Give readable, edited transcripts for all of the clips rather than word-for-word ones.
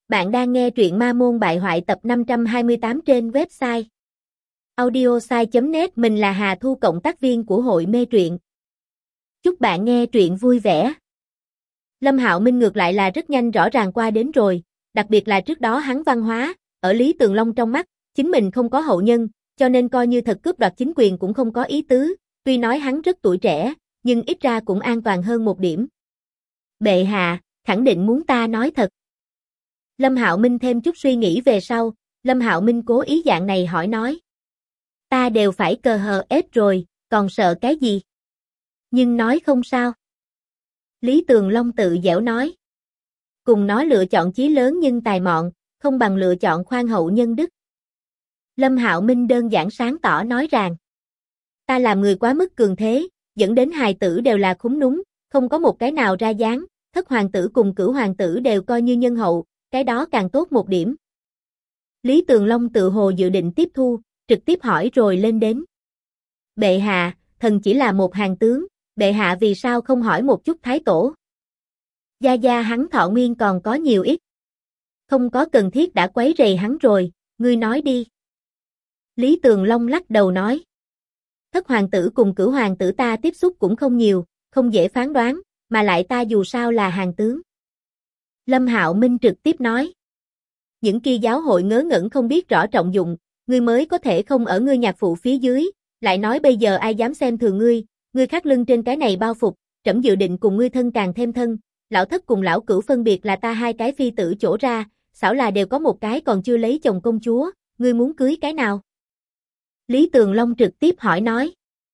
Bạn đang nghe truyện Ma Môn Bại Hoại tập 528 trên website audiosai.net. Mình là Hà Thu, cộng tác viên của hội mê truyện. Chúc bạn nghe truyện vui vẻ. Lâm Hạo Minh ngược lại là rất nhanh rõ ràng qua đến rồi, đặc biệt là trước đó hắn văn hóa, ở Lý Tường Long trong mắt, chính mình không có hậu nhân, cho nên coi như thật cướp đoạt chính quyền cũng không có ý tứ, tuy nói hắn rất tuổi trẻ, nhưng ít ra cũng an toàn hơn một điểm. Bệ hạ, khẳng định muốn ta nói thật. Lâm Hạo Minh thêm chút suy nghĩ về sau, Lâm Hạo Minh cố ý dạng này hỏi nói. Ta đều phải cờ hờ ết rồi, còn sợ cái gì? Nhưng nói không sao. Lý Tường Long tự dẻo nói. Cùng nó lựa chọn chí lớn nhưng tài mọn, không bằng lựa chọn khoan hậu nhân đức. Lâm Hạo Minh đơn giản sáng tỏ nói rằng. Ta làm người quá mức cường thế, dẫn đến hài tử đều là khúm núm, không có một cái nào ra dáng, thất hoàng tử cùng cửu hoàng tử đều coi như nhân hậu. Cái đó càng tốt một điểm. Lý Tường Long tự hồ dự định tiếp thu, trực tiếp hỏi rồi lên đến. Bệ hạ, thần chỉ là một hàng tướng, bệ hạ vì sao không hỏi một chút thái tổ? Gia gia hắn thọ nguyên còn có nhiều ít. Không có cần thiết đã quấy rầy hắn rồi, ngươi nói đi. Lý Tường Long lắc đầu nói. Thất hoàng tử cùng cửu hoàng tử ta tiếp xúc cũng không nhiều, không dễ phán đoán, mà lại ta dù sao là hàng tướng. Lâm Hạo Minh trực tiếp nói. Những kia giáo hội ngớ ngẩn không biết rõ trọng dụng, ngươi mới có thể không ở ngươi nhạc phụ phía dưới, lại nói bây giờ ai dám xem thường ngươi khắc lưng trên cái này bao phục, trẫm dự định cùng ngươi thân càng thêm thân, lão thất cùng lão cửu phân biệt là ta hai cái phi tử chỗ ra, xảo là đều có một cái còn chưa lấy chồng công chúa, ngươi muốn cưới cái nào? Lý Tường Long trực tiếp hỏi nói.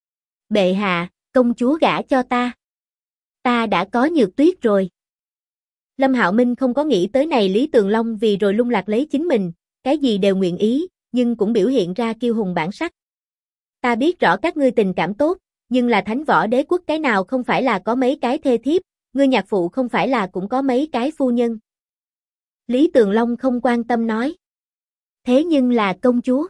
Bệ hạ, công chúa gả cho ta. Ta đã có Nhược Tuyết rồi. Lâm Hạo Minh không có nghĩ tới này Lý Tường Long vì rồi lung lạc lấy chính mình, cái gì đều nguyện ý, nhưng cũng biểu hiện ra kiêu hùng bản sắc. Ta biết rõ các ngươi tình cảm tốt, nhưng là Thánh Võ Đế quốc cái nào không phải là có mấy cái thê thiếp, ngươi nhạc phụ không phải là cũng có mấy cái phu nhân. Lý Tường Long không quan tâm nói. Thế nhưng là công chúa.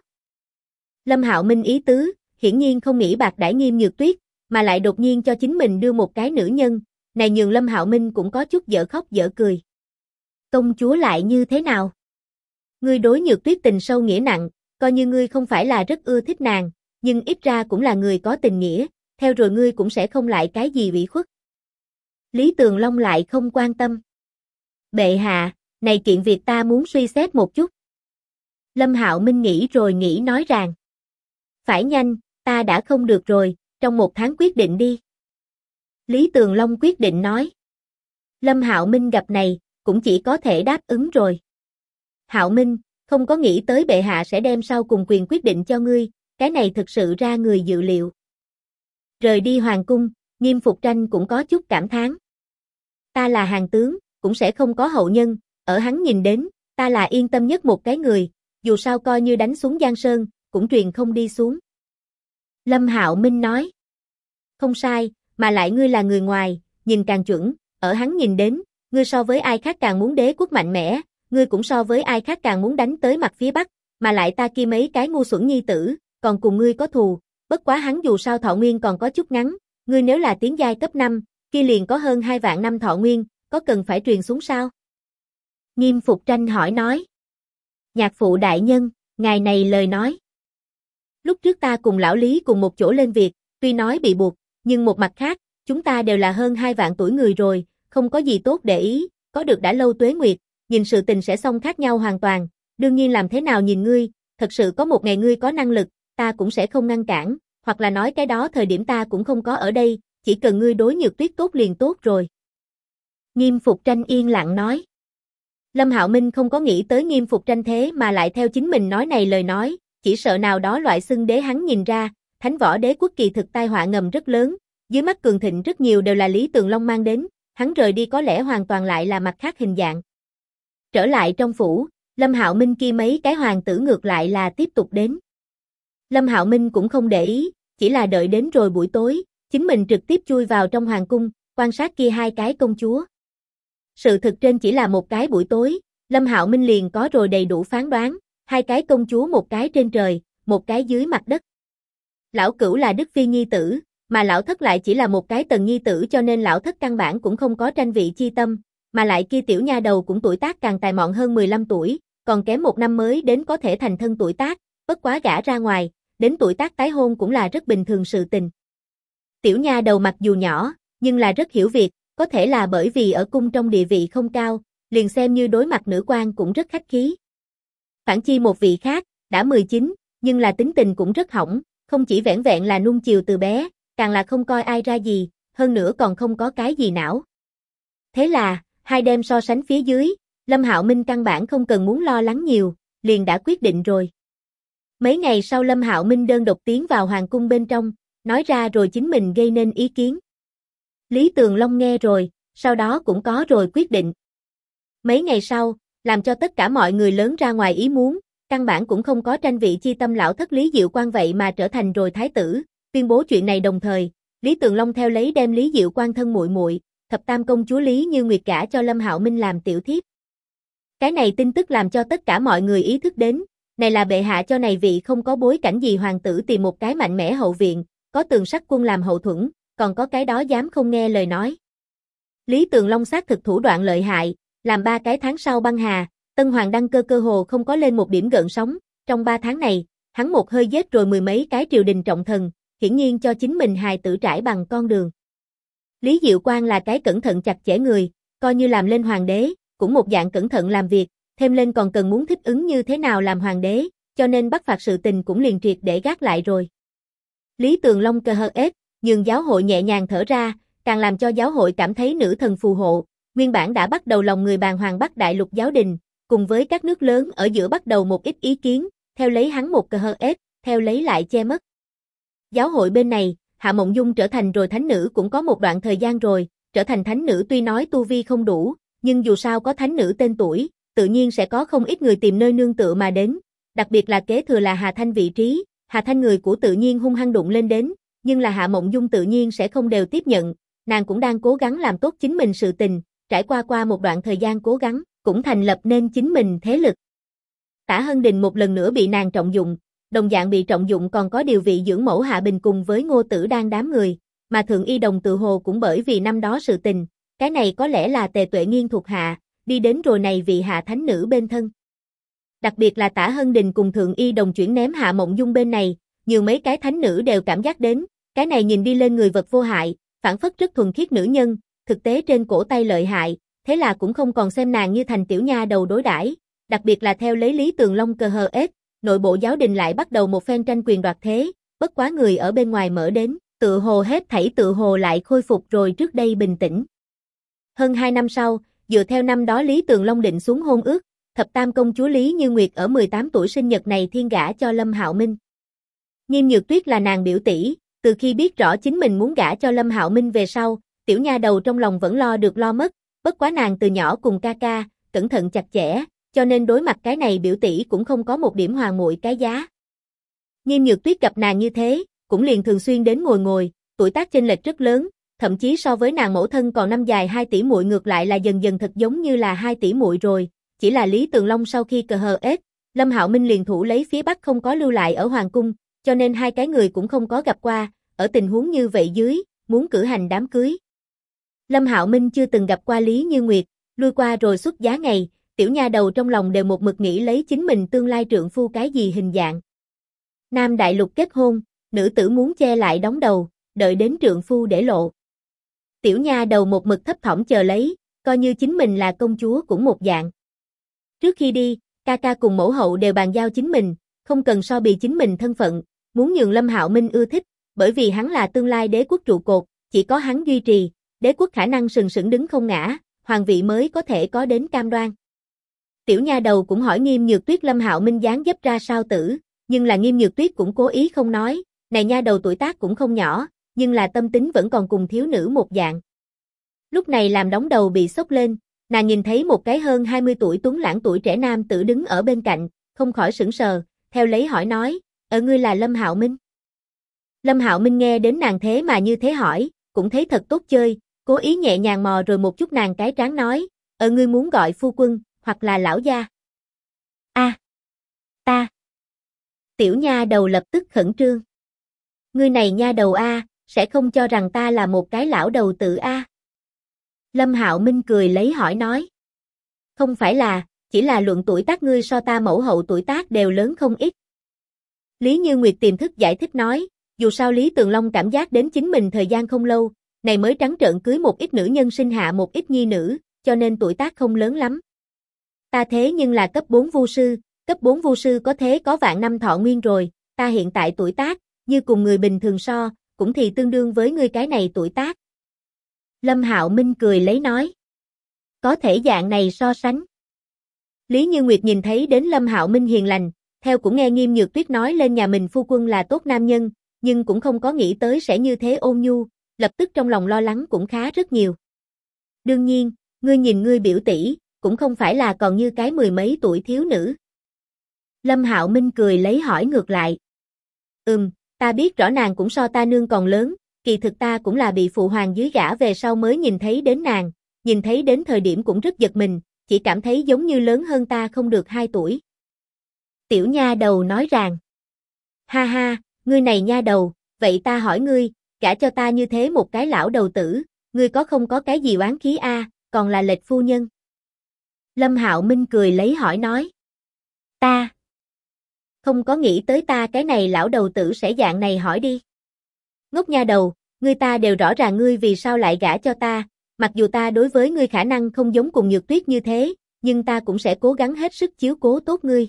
Lâm Hạo Minh ý tứ, hiển nhiên không nghĩ bạc đãi Nghiêm Nhược Tuyết, mà lại đột nhiên cho chính mình đưa một cái nữ nhân. Này nhường Lâm Hạo Minh cũng có chút dở khóc dở cười. Công chúa lại như thế nào? Ngươi đối Nhược Tuyết tình sâu nghĩa nặng, coi như ngươi không phải là rất ưa thích nàng, nhưng ít ra cũng là người có tình nghĩa, theo rồi ngươi cũng sẽ không lại cái gì ủy khuất. Lý Tường Long lại không quan tâm. Bệ hạ, này kiện việc ta muốn suy xét một chút. Lâm Hạo Minh nghĩ rồi nghĩ nói rằng. Phải nhanh, ta đã không được rồi, trong 1 tháng quyết định đi. Lý Tường Long quyết định nói. Lâm Hạo Minh gặp này, cũng chỉ có thể đáp ứng rồi. Hạo Minh, không có nghĩ tới bệ hạ sẽ đem sau cùng quyền quyết định cho ngươi, cái này thực sự ra người dự liệu. Rời đi hoàng cung, Nghiêm Phục Tranh cũng có chút cảm thán. Ta là hàng tướng, cũng sẽ không có hậu nhân, ở hắn nhìn đến, ta là yên tâm nhất một cái người, dù sao coi như đánh xuống Giang Sơn, cũng truyền không đi xuống. Lâm Hạo Minh nói. Không sai. Mà lại ngươi là người ngoài, nhìn càng chuẩn, ở hắn nhìn đến, ngươi so với ai khác càng muốn đế quốc mạnh mẽ, ngươi cũng so với ai khác càng muốn đánh tới mặt phía Bắc, mà lại ta kia mấy cái ngu xuẩn nhi tử, còn cùng ngươi có thù, bất quá hắn dù sao thọ nguyên còn có chút ngắn, ngươi nếu là tiến giai cấp 5, kia liền có hơn 2 vạn năm thọ nguyên, có cần phải truyền xuống sao? Nghiêm Phục Tranh hỏi nói. Nhạc phụ đại nhân, ngài này lời nói. Lúc trước ta cùng lão Lý cùng một chỗ lên việc, tuy nói bị buộc, nhưng một mặt khác, chúng ta đều là hơn 2 vạn tuổi người rồi, không có gì tốt để ý, có được đã lâu tuế nguyệt, nhìn sự tình sẽ xong khác nhau hoàn toàn, đương nhiên làm thế nào nhìn ngươi, thật sự có một ngày ngươi có năng lực, ta cũng sẽ không ngăn cản, hoặc là nói cái đó thời điểm ta cũng không có ở đây, chỉ cần ngươi đối Nhược Tuyết tốt liền tốt rồi. Nghiêm Phục Tranh yên lặng nói. Lâm Hạo Minh không có nghĩ tới Nghiêm Phục Tranh thế mà lại theo chính mình nói này lời nói, chỉ sợ nào đó loại xưng đế hắn nhìn ra. Thánh Võ Đế quốc kỳ thực tai họa ngầm rất lớn, dưới mắt cường thịnh rất nhiều đều là Lý Tường Long mang đến, hắn rời đi có lẽ hoàn toàn lại là mặt khác hình dạng. Trở lại trong phủ, Lâm Hạo Minh kia mấy cái hoàng tử ngược lại là tiếp tục đến. Lâm Hạo Minh cũng không để ý, chỉ là đợi đến rồi buổi tối, chính mình trực tiếp chui vào trong hoàng cung, quan sát kia hai cái công chúa. Sự thực trên chỉ là một cái buổi tối, Lâm Hạo Minh liền có rồi đầy đủ phán đoán, hai cái công chúa một cái trên trời, một cái dưới mặt đất. Lão Cửu là Đức Phi nhi tử, mà lão thất lại chỉ là một cái tần nhi tử cho nên lão thất căn bản cũng không có tranh vị chi tâm, Mà lại kia tiểu nha đầu cũng tuổi tác càng tài mọn hơn 15 tuổi, còn kém 1 năm mới đến có thể thành thân tuổi tác, bất quá gả ra ngoài, đến tuổi tác tái hôn cũng là rất bình thường sự tình. Tiểu nha đầu mặc dù nhỏ, nhưng là rất hiểu việc, có thể là bởi vì ở cung trong địa vị không cao, liền xem như đối mặt nữ quan cũng rất khách khí. Phản chi một vị khác, đã 19, nhưng là tính tình cũng rất hỏng, không chỉ vẻn vẹn là nuông chiều từ bé, càng là không coi ai ra gì, hơn nữa còn không có cái gì não. Thế là, hai đêm so sánh phía dưới, Lâm Hạo Minh căn bản không cần muốn lo lắng nhiều, liền đã quyết định rồi. Mấy ngày sau Lâm Hạo Minh đơn độc tiến vào hoàng cung bên trong, nói ra rồi chính mình gây nên ý kiến. Lý Tường Long nghe rồi, sau đó cũng có rồi quyết định. Mấy ngày sau, làm cho tất cả mọi người lớn ra ngoài ý muốn, căn bản cũng không có tranh vị chi tâm lão thất Lý Diệu Quang vậy mà trở thành rồi thái tử, tuyên bố chuyện này đồng thời, Lý Tường Long theo lấy đem Lý Diệu Quang thân muội muội, thập tam công chúa Lý Như Nguyệt gả cho Lâm Hạo Minh làm tiểu thiếp. Cái này tin tức làm cho tất cả mọi người ý thức đến, này là bệ hạ cho này vị không có bối cảnh gì hoàng tử tìm một cái mạnh mẽ hậu viện, có Tường Sắc Quân làm hậu thuẫn, còn có cái đó dám không nghe lời nói. Lý Tường Long xác thực thủ đoạn lợi hại, làm 3 cái tháng sau băng hà, Tân Hoàng đăng cơ cơ hồ không có lên một điểm gợn sóng, trong 3 tháng này, hắn một hơi giết rồi 10 mấy cái triều đình trọng thần, hiển nhiên cho chính mình hài tử trải bằng con đường. Lý Diệu Quang là cái cẩn thận chặt chẽ người, coi như làm lên hoàng đế, cũng một dạng cẩn thận làm việc, thêm lên còn cần muốn thích ứng như thế nào làm hoàng đế, cho nên bắt phạt sự tình cũng liền triệt để gác lại rồi. Lý Tường Long cơ hờ ết, nhường giáo hội nhẹ nhàng thở ra, càng làm cho giáo hội cảm thấy nữ thần phù hộ, nguyên bản đã bắt đầu lòng người bàng hoàng Bắc Đại Lục giáo đình, cùng với các nước lớn ở giữa bắt đầu một ít ý kiến, theo lấy hắn một cơ hờ ết, theo lấy lại che mất. Giáo hội bên này, Hạ Mộng Dung trở thành rồi thánh nữ cũng có một đoạn thời gian rồi, trở thành thánh nữ tuy nói tu vi không đủ, nhưng dù sao có thánh nữ tên tuổi, tự nhiên sẽ có không ít người tìm nơi nương tựa mà đến, đặc biệt là kế thừa là Hà Thanh vị trí, Hà Thanh người của tự nhiên hung hăng đụng lên đến, nhưng là Hạ Mộng Dung tự nhiên sẽ không đều tiếp nhận, nàng cũng đang cố gắng làm tốt chính mình sự tình, trải qua một đoạn thời gian cố gắng, cũng thành lập nên chính mình thế lực. Tả Hân Đình một lần nữa bị nàng trọng dụng, đồng dạng bị trọng dụng còn có điều vị dưỡng mẫu Hạ Bình cùng với Ngô Tử đang đám người, mà Thượng Y Đồng tự hồ cũng bởi vì năm đó sự tình, cái này có lẽ là Tề Tuệ Nghiên thuộc hạ, đi đến rồi này vị Hạ thánh nữ bên thân. Đặc biệt là Tả Hân Đình cùng Thượng Y Đồng chuyển ném Hạ Mộng Dung bên này, nhiều mấy cái thánh nữ đều cảm giác đến, cái này nhìn đi lên người vật vô hại, phản phất rất thuần khiết nữ nhân, thực tế trên cổ tay lợi hại, thế là cũng không còn xem nàng như thành tiểu nha đầu đối đãi, đặc biệt là theo lấy Lý Tường Long cơ hờ ết, nội bộ giáo đình lại bắt đầu một phen tranh quyền đoạt thế, bất quá người ở bên ngoài mở đến, tự hồ hết thảy tự hồ lại khôi phục rồi trước đây bình tĩnh. Hơn 2 năm sau, dựa theo năm đó Lý Tường Long định xuống hôn ước, thập tam công chúa Lý Như Nguyệt ở 18 tuổi sinh nhật này thiên gả cho Lâm Hạo Minh. Nghiêm Nhược Tuyết là nàng biểu tỷ, từ khi biết rõ chính mình muốn gả cho Lâm Hạo Minh về sau, tiểu nha đầu trong lòng vẫn lo được lo mất, bất quá nàng từ nhỏ cùng ca ca, cẩn thận chặt chẽ, cho nên đối mặt cái này biểu tỷ cũng không có một điểm hoàng muội cái giá. Nghiêm Nhược Tuyết gặp nàng như thế, cũng liền thường xuyên đến ngồi, tuổi tác chênh lệch rất lớn, thậm chí so với nàng mẫu thân còn năm dài 2 tỷ muội ngược lại là dần dần thật giống như là 2 tỷ muội rồi, chỉ là Lý Tường Long sau khi cờ hờ ết, Lâm Hạo Minh liền thủ lấy phía Bắc không có lưu lại ở hoàng cung, cho nên hai cái người cũng không có gặp qua, ở tình huống như vậy dưới, muốn cử hành đám cưới. Lâm Hạo Minh chưa từng gặp qua Lý Như Nguyệt, lui qua rồi xuất giá ngày, tiểu nha đầu trong lòng đều một mực nghĩ lấy chính mình tương lai trượng phu cái gì hình dạng. Nam Đại Lục kết hôn, nữ tử muốn che lại đóng đầu, đợi đến trượng phu để lộ. Tiểu nha đầu một mực thấp thỏm chờ lấy, coi như chính mình là công chúa cũng một dạng. Trước khi đi, ca ca cùng mẫu hậu đều bàn giao chính mình, không cần so bì chính mình thân phận, muốn nhường Lâm Hạo Minh ưa thích, bởi vì hắn là tương lai đế quốc trụ cột, chỉ có hắn duy trì, đế quốc khả năng sừng sững đứng không ngã, hoàng vị mới có thể có đến cam đoan. Tiểu nha đầu cũng hỏi Nghiêm Nhược Tuyết Lâm Hạo Minh dáng dấp ra sao tử, nhưng là Nghiêm Nhược Tuyết cũng cố ý không nói, này nha đầu tuổi tác cũng không nhỏ, nhưng là tâm tính vẫn còn cùng thiếu nữ một dạng. Lúc này làm đóng đầu bị sốc lên, nàng nhìn thấy một cái hơn 20 tuổi tuấn lãng tuổi trẻ nam tử đứng ở bên cạnh, không khỏi sững sờ, theo lấy hỏi nói, ngươi là Lâm Hạo Minh? Lâm Hạo Minh nghe đến nàng thế mà như thế hỏi, cũng thấy thật tốt chơi, cố ý nhẹ nhàng mò rồi một chút nàng cái trán nói, ngươi muốn gọi phu quân, hoặc là lão gia. Ta. Tiểu nha đầu lập tức khẩn trương. Ngươi này nha đầu sẽ không cho rằng ta là một cái lão đầu tử Lâm Hạo Minh cười lấy hỏi nói. Không phải là, chỉ là luận tuổi tác ngươi so ta mẫu hậu tuổi tác đều lớn không ít. Lý Như Nguyệt tiềm thức giải thích nói, dù sao Lý Tường Long cảm giác đến chính mình thời gian không lâu, này mới trắng trợn cưới một ít nữ nhân sinh hạ một ít nhi nữ, cho nên tuổi tác không lớn lắm. Ta thế nhưng là cấp 4 vu sư, cấp 4 vu sư có thế có vạn năm thọ nguyên rồi, ta hiện tại tuổi tác, như cùng người bình thường so, cũng thì tương đương với ngươi cái này tuổi tác. Lâm Hạo Minh cười lấy nói. Có thể dạng này so sánh. Lý Như Nguyệt nhìn thấy đến Lâm Hạo Minh hiền lành, theo cũng nghe Nghiêm Nhược Tuyết nói lên nhà mình phu quân là tốt nam nhân, nhưng cũng không có nghĩ tới sẽ như thế ôn nhu, lập tức trong lòng lo lắng cũng khá rất nhiều. Đương nhiên, ngươi nhìn ngươi biểu tỷ, cũng không phải là còn như cái mười mấy tuổi thiếu nữ. Lâm Hạo Minh cười lấy hỏi ngược lại. Ta biết rõ nàng cũng so ta nương còn lớn, kỳ thực ta cũng là bị phụ hoàng dưới gả về sau mới nhìn thấy đến nàng, nhìn thấy đến thời điểm cũng rất giật mình, chỉ cảm thấy giống như lớn hơn ta không được 2 tuổi. Tiểu nha đầu nói rằng, ha ha, ngươi này nha đầu, vậy ta hỏi ngươi, gả cho ta như thế một cái lão đầu tử, ngươi có không có cái gì oán khí a, còn là lệch phu nhân. Lâm Hạo Minh cười lấy hỏi nói, ta không có nghĩ tới ta cái này lão đầu tử sẽ dạng này hỏi đi. Ngốc nha đầu, ngươi ta đều rõ ràng ngươi vì sao lại gả cho ta, mặc dù ta đối với ngươi khả năng không giống cùng Nhược Tuyết như thế, nhưng ta cũng sẽ cố gắng hết sức chiếu cố tốt ngươi.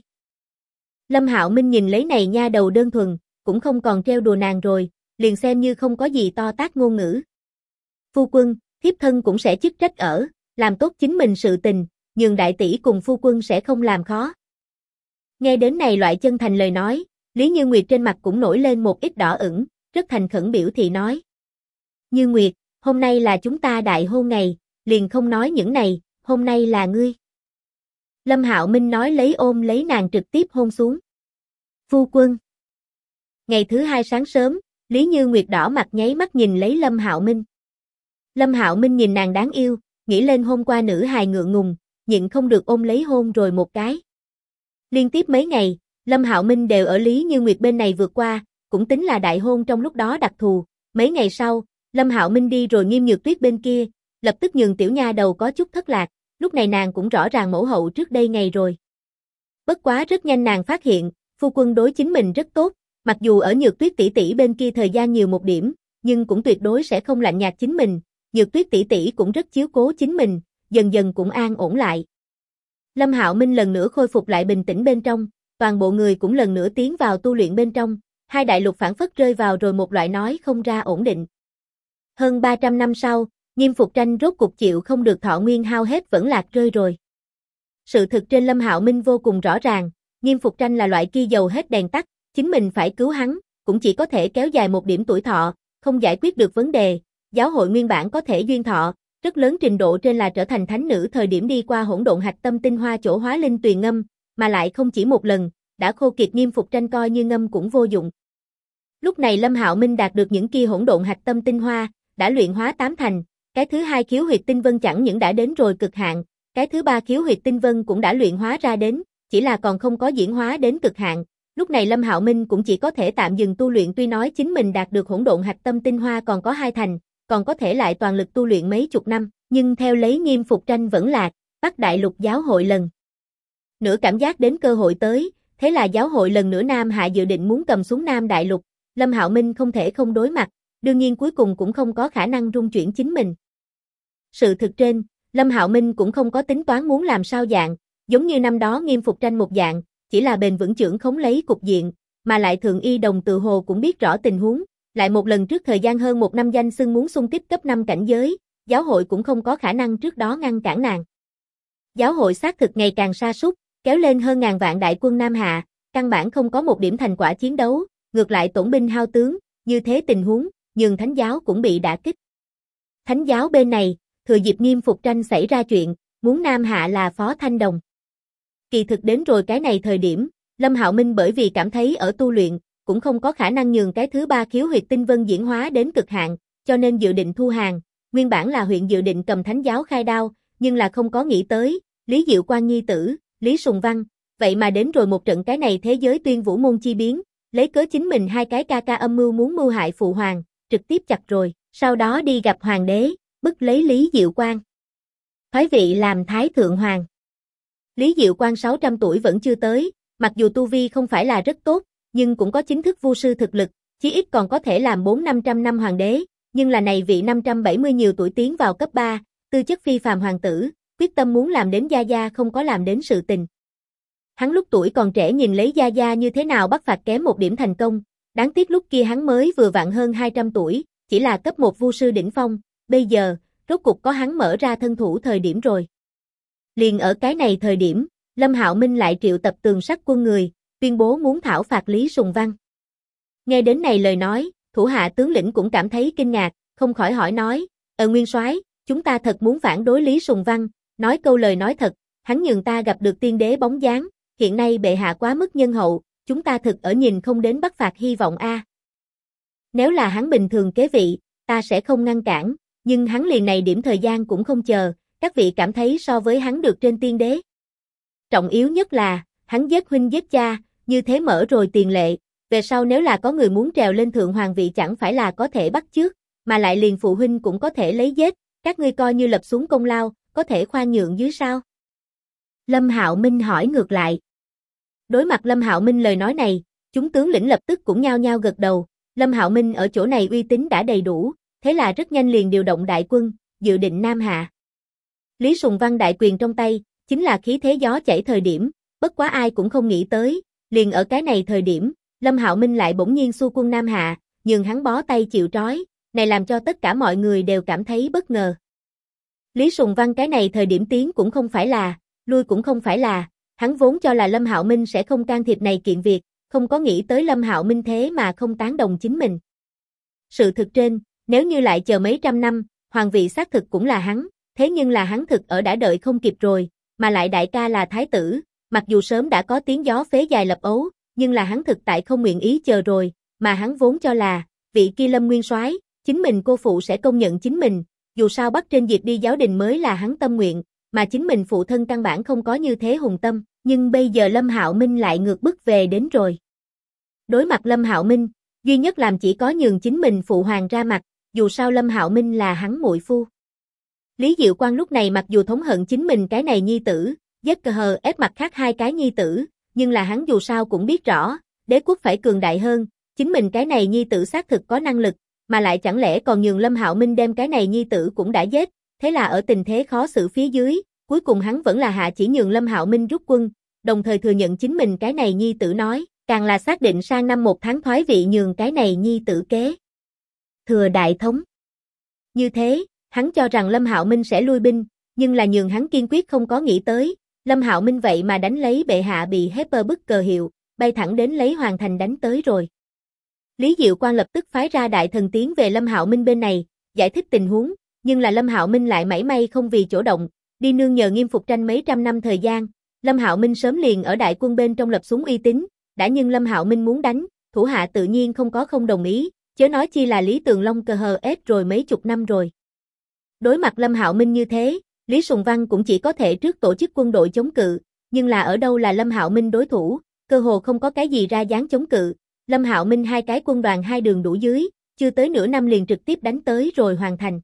Lâm Hạo Minh nhìn lấy này nha đầu đơn thuần, cũng không còn treo đùa nàng rồi, liền xem như không có gì to tát ngôn ngữ. Phu quân, thiếp thân cũng sẽ chức trách ở, làm tốt chính mình sự tình, nhường đại tỷ cùng phu quân sẽ không làm khó. Nghe đến này loại chân thành lời nói, Lý Như Nguyệt trên mặt cũng nổi lên một ít đỏ ửng, rất thành khẩn biểu thị nói. Như Nguyệt, hôm nay là chúng ta đại hôn ngày, liền không nói những này, hôm nay là ngươi. Lâm Hạo Minh nói lấy ôm lấy nàng trực tiếp hôn xuống. Phu quân. Ngày thứ 2 sáng sớm, Lý Như Nguyệt đỏ mặt nháy mắt nhìn lấy Lâm Hạo Minh. Lâm Hạo Minh nhìn nàng đáng yêu, nghĩ lên hôm qua nữ hài ngượng ngùng, nhịn không được ôm lấy hôn rồi một cái. Liên tiếp mấy ngày, Lâm Hạo Minh đều ở Lý Như Nguyệt bên này vượt qua, cũng tính là đại hôn trong lúc đó đặc thù. Mấy ngày sau, Lâm Hạo Minh đi rồi Nghiêm Nhược Tuyết bên kia, lập tức nhường tiểu nha đầu có chút thất lạc, lúc này nàng cũng rõ ràng mẫu hậu trước đây ngày rồi. Bất quá rất nhanh nàng phát hiện, phu quân đối chính mình rất tốt, mặc dù ở Nhược Tuyết tỷ tỷ bên kia thời gian nhiều một điểm, nhưng cũng tuyệt đối sẽ không lạnh nhạt chính mình, Nhược Tuyết tỷ tỷ cũng rất chiếu cố chính mình, dần dần cũng an ổn lại. Lâm Hạo Minh lần nữa khôi phục lại bình tĩnh bên trong, toàn bộ người cũng lần nữa tiến vào tu luyện bên trong, hai đại lục phản phất rơi vào rồi một loại nói không ra ổn định. Hơn 300 năm sau, Nghiêm Phục Tranh rốt cục chịu không được thọ nguyên hao hết vẫn lạc rơi rồi. Sự thực trên Lâm Hạo Minh vô cùng rõ ràng, Nghiêm Phục Tranh là loại kia dầu hết đèn tắt, chính mình phải cứu hắn, cũng chỉ có thể kéo dài một điểm tuổi thọ, không giải quyết được vấn đề. Giáo hội nguyên bản có thể duyên thọ, rất lớn trình độ trên là trở thành thánh nữ thời điểm đi qua hỗn độn hạch tâm tinh hoa chỗ hóa linh tuyền ngâm, mà lại không chỉ một lần, đã khô kiệt Nghiêm Phục Tranh coi như ngâm cũng vô dụng. Lúc này Lâm Hạo Minh đạt được những kia hỗn độn hạch tâm tinh hoa, đã luyện hóa 8 thành, cái thứ 2 khiếu huyệt tinh vân chẳng những đã đến rồi cực hạn, cái thứ 3 khiếu huyệt tinh vân cũng đã luyện hóa ra đến, chỉ là còn không có diễn hóa đến cực hạn. Lúc này Lâm Hạo Minh cũng chỉ có thể tạm dừng tu luyện, tuy nói chính mình đạt được hỗn độn hạch tâm tinh hoa còn có 2 thành, còn có thể lại toàn lực tu luyện mấy chục năm, nhưng theo lấy Nghiêm Phục Tranh vẫn lạc, Bắc Đại Lục giáo hội lần nữa cảm giác đến cơ hội tới, thế là giáo hội lần nữa Nam Hạ dự định muốn cầm xuống Nam Đại Lục, Lâm Hạo Minh không thể không đối mặt, đương nhiên cuối cùng cũng không có khả năng rung chuyển chính mình. Sự thực trên, Lâm Hạo Minh cũng không có tính toán muốn làm sao dạng, giống như năm đó Nghiêm Phục Tranh một dạng, chỉ là bền vững trưởng khống lấy cục diện, mà lại Thượng Y Đồng tự hồ cũng biết rõ tình huống, lại một lần trước thời gian hơn 1 năm danh xưng muốn xung kích cấp 5 cảnh giới, giáo hội cũng không có khả năng trước đó ngăn cản nàng. Giáo hội xác thực ngày càng sa sút, kéo lên hơn ngàn vạn đại quân Nam Hạ, căn bản không có một điểm thành quả chiến đấu, ngược lại tổn binh hao tướng, như thế tình huống, nhường Thánh giáo cũng bị đả kích. Thánh giáo bên này, thừa dịp Nghiêm Phục Tranh xảy ra chuyện, muốn Nam Hạ là Phó Thanh Đồng. Kỳ thực đến rồi cái này thời điểm, Lâm Hạo Minh bởi vì cảm thấy ở tu luyện, cũng không có khả năng nhường cái thứ 3 khiếu huyệt tinh vân diễn hóa đến cực hạn, cho nên dự định thu hàng, nguyên bản là huyện dự định cầm Thánh giáo khai đao, nhưng là không có nghĩ tới, Lý Diệu Quan nhi tử, Lý Sùng Văn, vậy mà đến rồi một trận cái này thế giới tuyên vũ môn chi biến, lấy cớ chính mình hai cái ca ca âm mưu muốn mưu hại phụ hoàng, trực tiếp chặt rồi, sau đó đi gặp hoàng đế, bức lấy Lý Diệu Quan. thoái vị làm Thái Thượng Hoàng. Lý Diệu Quang 600 tuổi vẫn chưa tới, mặc dù tu vi không phải là rất tốt, nhưng cũng có chính thức vu sư thực lực, chí ít còn có thể làm 400-500 năm hoàng đế, nhưng là này vị 570 nhiều tuổi tiến vào cấp 3, tư chất phi phàm hoàng tử, quyết tâm muốn làm đến gia gia không có làm đến sự tình. Hắn lúc tuổi còn trẻ nhìn lấy gia gia như thế nào bắt phạt kém một điểm thành công, đáng tiếc lúc kia hắn mới vừa vặn hơn 200 tuổi, chỉ là cấp 1 vu sư đỉnh phong, bây giờ, rốt cục có hắn mở ra thân thủ thời điểm rồi. Liền ở cái này thời điểm, Lâm Hạo Minh lại triệu tập tường sắc quân người, tuyên bố muốn thảo phạt Lý Sùng Văn. Nghe đến này lời nói, thủ hạ tướng lĩnh cũng cảm thấy kinh ngạc, không khỏi hỏi nói, Nguyên soái, chúng ta thật muốn phản đối Lý Sùng Văn, nói câu lời nói thật, hắn nhường ta gặp được tiên đế bóng dáng, hiện nay bệ hạ quá mức nhân hậu, chúng ta thực ở nhìn không đến bắt phạt hy vọng a. Nếu là hắn bình thường kế vị, ta sẽ không ngăn cản, nhưng hắn liền này điểm thời gian cũng không chờ, các vị cảm thấy so với hắn được trên tiên đế. Trọng yếu nhất là, hắn giết huynh giết cha, như thế mở rồi tiền lệ, về sau nếu là có người muốn trèo lên thượng hoàng vị chẳng phải là có thể bắt chước, mà lại liền phụ huynh cũng có thể lấy giết, các ngươi coi như lập xuống công lao, có thể khoan nhượng dưới sao? Lâm Hạo Minh hỏi ngược lại. Đối mặt Lâm Hạo Minh lời nói này, chúng tướng lĩnh lập tức cũng nhao nhao gật đầu, Lâm Hạo Minh ở chỗ này uy tín đã đầy đủ, thế là rất nhanh liền điều động đại quân, dự định Nam Hạ. Lý Sùng Văn đại quyền trong tay, chính là khí thế gió chảy thời điểm, bất quá ai cũng không nghĩ tới, liền ở cái này thời điểm, Lâm Hạo Minh lại bỗng nhiên xua quân Nam Hạ, nhường hắn bó tay chịu trói, này làm cho tất cả mọi người đều cảm thấy bất ngờ. Lý Sùng Văn cái này thời điểm tiến cũng không phải là, lui cũng không phải là, hắn vốn cho là Lâm Hạo Minh sẽ không can thiệp này kiện việc, không có nghĩ tới Lâm Hạo Minh thế mà không tán đồng chính mình. Sự thực trên, nếu như lại chờ mấy trăm năm, hoàng vị xác thực cũng là hắn, thế nhưng là hắn thực ở đã đợi không kịp rồi, mà lại đại ca là thái tử, mặc dù sớm đã có tiếng gió phế dài lập ấu, nhưng là hắn thực tại không nguyện ý chờ rồi, mà hắn vốn cho là, vị kia Lâm Nguyên soái, chính mình cô phụ sẽ công nhận chính mình, dù sao bắt trên diệt đi giáo đình mới là hắn tâm nguyện, mà chính mình phụ thân căn bản không có như thế hùng tâm, nhưng bây giờ Lâm Hạo Minh lại ngược bức về đến rồi. Đối mặt Lâm Hạo Minh, duy nhất làm chỉ có nhường chính mình phụ hoàng ra mặt, dù sao Lâm Hạo Minh là hắn muội phu. Lý Diệu Quang lúc này mặc dù thống hận chính mình cái này nhi tử, giết cờ hờ ép mặt khác hai cái nhi tử, nhưng là hắn dù sao cũng biết rõ, đế quốc phải cường đại hơn, chính mình cái này nhi tử xác thực có năng lực, mà lại chẳng lẽ còn nhường Lâm Hạo Minh đem cái này nhi tử cũng đã giết, thế là ở tình thế khó xử phía dưới, cuối cùng hắn vẫn là hạ chỉ nhường Lâm Hạo Minh rút quân, đồng thời thừa nhận chính mình cái này nhi tử nói, càng là xác định sang năm 1 tháng thoái vị nhường cái này nhi tử kế thừa đại thống. Như thế, hắn cho rằng Lâm Hạo Minh sẽ lui binh, nhưng là nhường hắn kiên quyết không có nghĩ tới, Lâm Hạo Minh vậy mà đánh lấy bệ hạ bị Hepper bức cờ hiệu, bay thẳng đến lấy hoàng thành đánh tới rồi. Lý Diệu Quang lập tức phái ra đại thần tiến về Lâm Hạo Minh bên này, giải thích tình huống, nhưng là Lâm Hạo Minh lại mảy may không vì chỗ động, đi nương nhờ Nghiêm Phục tranh mấy trăm năm thời gian, Lâm Hạo Minh sớm liền ở đại quân bên trong lập xuống uy tín, đã nhưng Lâm Hạo Minh muốn đánh, thủ hạ tự nhiên không có không đồng ý, chớ nói chi là Lý Tường Long cờ hờ ết rồi mấy chục năm rồi. Đối mặt Lâm Hạo Minh như thế, Lý Sùng Văn cũng chỉ có thể trước tổ chức quân đội chống cự, nhưng là ở đâu là Lâm Hạo Minh đối thủ, cơ hồ không có cái gì ra dáng chống cự. Lâm Hạo Minh hai cái quân đoàn hai đường đủ dưới, chưa tới nửa năm liền trực tiếp đánh tới rồi hoàn thành.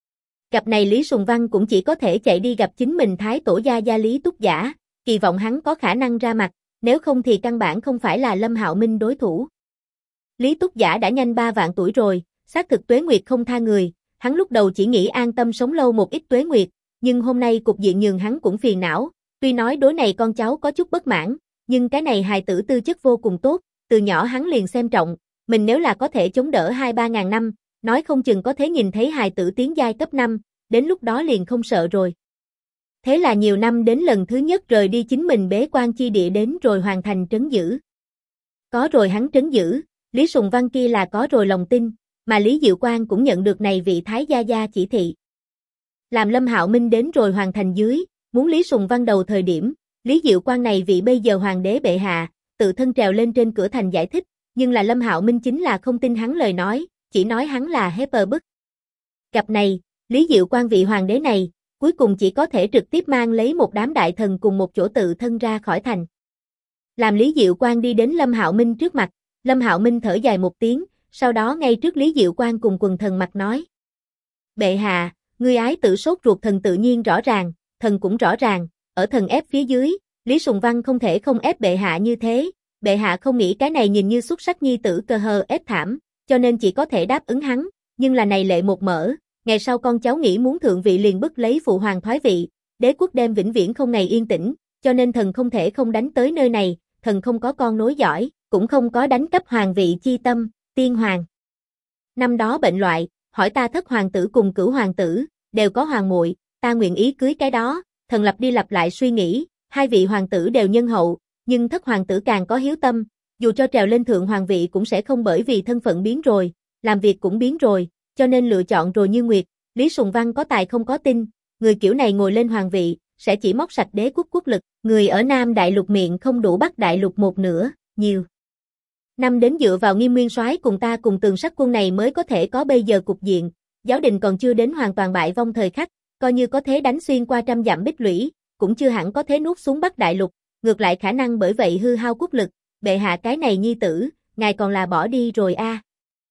Cặp này Lý Sùng Văn cũng chỉ có thể chạy đi gặp chính mình thái tổ gia gia Lý Túc Giả, kỳ vọng hắn có khả năng ra mặt, nếu không thì căn bản không phải là Lâm Hạo Minh đối thủ. Lý Túc Giả đã nhanh 3 vạn tuổi rồi, xác thực tuế nguyệt không tha người, hắn lúc đầu chỉ nghĩ an tâm sống lâu một ít tuế nguyệt, nhưng hôm nay cục diện nhường hắn cũng phiền não, tuy nói đối này con cháu có chút bất mãn, nhưng cái này hài tử tư chất vô cùng tốt, từ nhỏ hắn liền xem trọng, mình nếu là có thể chống đỡ 2-3 ngàn năm, nói không chừng có thể nhìn thấy hài tử tiến giai cấp 5, đến lúc đó liền không sợ rồi. Thế là nhiều năm đến lần thứ nhất rời đi chính mình bế quan chi địa đến rồi hoàn thành trấn giữ. Có rồi hắn trấn giữ, Lý Sùng Văn kia là có rồi lòng tin, mà Lý Diệu Quang cũng nhận được này vị thái gia gia chỉ thị. Làm Lâm Hạo Minh đến rồi hoàn thành dưới, muốn Lý Sùng Văn đầu thời điểm, Lý Diệu Quang này vị bây giờ hoàng đế bệ hạ, tự thân trèo lên trên cửa thành giải thích, nhưng là Lâm Hạo Minh chính là không tin hắn lời nói, chỉ nói hắn là Hepper bức. Cặp này, Lý Diệu Quang vị hoàng đế này, cuối cùng chỉ có thể trực tiếp mang lấy một đám đại thần cùng một chỗ tự thân ra khỏi thành. Làm Lý Diệu Quang đi đến Lâm Hạo Minh trước mặt, Lâm Hạo Minh thở dài một tiếng, sau đó ngay trước Lý Diệu Quang cùng quần thần mặt nói. Bệ hạ, ngươi ái tử sốt ruột thần tự nhiên rõ ràng, thần cũng rõ ràng, ở thần ép phía dưới, Lý Sùng Văn không thể không ép bệ hạ như thế, bệ hạ không nghĩ cái này nhìn như xuất sắc nhi tử cơ hờ ép thảm, cho nên chỉ có thể đáp ứng hắn, nhưng là này lệ một mở, ngày sau con cháu nghĩ muốn thượng vị liền bức lấy phụ hoàng thoái vị, đế quốc đem vĩnh viễn không ngày yên tĩnh, cho nên thần không thể không đánh tới nơi này, thần không có con nối dõi, cũng không có đánh cắp hoàng vị chi tâm, tiên hoàng. Năm đó bệnh loại, hỏi ta thất hoàng tử cùng cửu hoàng tử, đều có hoàng muội, ta nguyện ý cưới cái đó, thần lặp đi lặp lại suy nghĩ, hai vị hoàng tử đều nhân hậu, nhưng thất hoàng tử càng có hiếu tâm, dù cho trèo lên thượng hoàng vị cũng sẽ không bởi vì thân phận biến rồi, làm việc cũng biến rồi, cho nên lựa chọn rồi Như Nguyệt. Lý Sùng Văn có tài không có tinh, người kiểu này ngồi lên hoàng vị, sẽ chỉ móc sạch đế quốc quốc lực, người ở Nam Đại Lục miệng không đủ Bắc Đại Lục một nửa, nhiều. Năm đến dựa vào Nghiêm Nguyên Soái cùng ta cùng Tường Sắc Quân này mới có thể có bây giờ cục diện, giáo đình còn chưa đến hoàn toàn bại vong thời khắc, coi như có thế đánh xuyên qua trăm dặm bích lũy, cũng chưa hẳn có thế nuốt xuống Bắc Đại Lục, ngược lại khả năng bởi vậy hư hao quốc lực, bệ hạ cái này nhi tử, ngài còn là bỏ đi rồi a.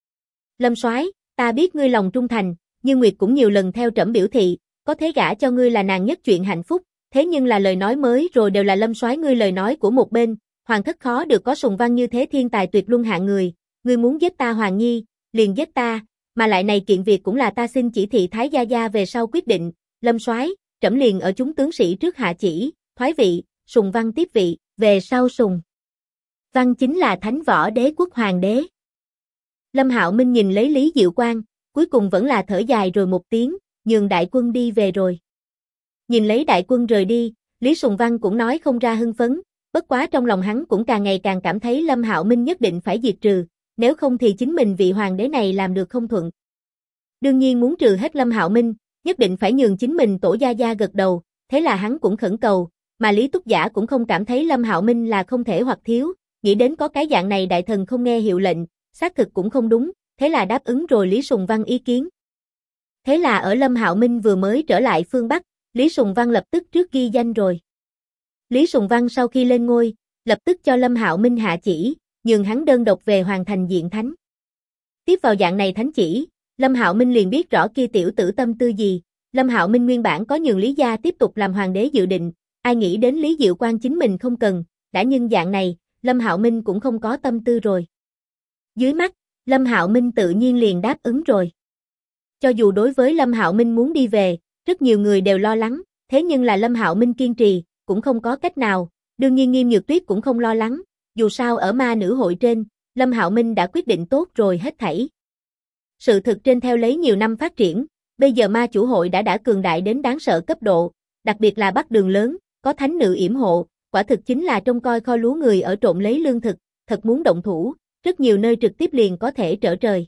Lâm Soái, ta biết ngươi lòng trung thành, Như Nguyệt cũng nhiều lần theo trẫm biểu thị, có thế gả cho ngươi là nàng nhất chuyện hạnh phúc, thế nhưng là lời nói mới rồi đều là Lâm Soái ngươi lời nói của một bên, hoàng thất khó được có Sùng Văn như thế thiên tài tuyệt luân hạng người, ngươi muốn giết ta Hoàng Nhi, liền giết ta, mà lại này kiện việc cũng là ta xin chỉ thị Thái gia gia về sau quyết định, Lâm Soái, trẫm liền ở chúng tướng sĩ trước hạ chỉ, thoái vị, Sùng Văn tiếp vị, về sau Sùng Văn chính là Thánh Võ Đế quốc hoàng đế. Lâm Hạo Minh nhìn lấy Lý Diệu Quang, cuối cùng vẫn là thở dài rồi một tiếng, nhường đại quân đi về rồi. Nhìn lấy đại quân rời đi, Lý Sùng Văn cũng nói không ra hưng phấn, bất quá trong lòng hắn cũng càng ngày càng cảm thấy Lâm Hạo Minh nhất định phải diệt trừ, nếu không thì chính mình vị hoàng đế này làm được không thuận. Đương nhiên muốn trừ hết Lâm Hạo Minh, nhất định phải nhường chính mình tổ gia gia gật đầu, thế là hắn cũng khẩn cầu, mà Lý Túc Giả cũng không cảm thấy Lâm Hạo Minh là không thể hoặc thiếu, nghĩ đến có cái dạng này đại thần không nghe hiệu lệnh, xác thực cũng không đúng, thế là đáp ứng rồi Lý Sùng Văn ý kiến. Thế là ở Lâm Hạo Minh vừa mới trở lại phương Bắc, Lý Sùng Văn lập tức trước ghi danh rồi. Lý Sùng Văn sau khi lên ngôi, lập tức cho Lâm Hạo Minh hạ chỉ, nhường hắn đơn độc về hoàn thành diện thánh. Tiếp vào dạng này thánh chỉ, Lâm Hạo Minh liền biết rõ kia tiểu tử tâm tư gì, Lâm Hạo Minh nguyên bản có nhường Lý gia tiếp tục làm hoàng đế dự định, ai nghĩ đến Lý Diệu Quang chính mình không cần, đã nhưng dạng này, Lâm Hạo Minh cũng không có tâm tư rồi. Dưới mắt, Lâm Hạo Minh tự nhiên liền đáp ứng rồi. Cho dù đối với Lâm Hạo Minh muốn đi về, rất nhiều người đều lo lắng, thế nhưng là Lâm Hạo Minh kiên trì, cũng không có cách nào, đương nhiên Nghiêm Nhược Tuyết cũng không lo lắng, dù sao ở ma nữ hội trên, Lâm Hạo Minh đã quyết định tốt rồi hết thảy. Sự thực trên theo lấy nhiều năm phát triển, bây giờ ma chủ hội đã cường đại đến đáng sợ cấp độ, đặc biệt là Bắc Đường lớn, có thánh nữ yểm hộ, quả thực chính là trông coi kho lúa người ở trộm lấy lương thực, thật muốn động thủ, rất nhiều nơi trực tiếp liền có thể trở trời.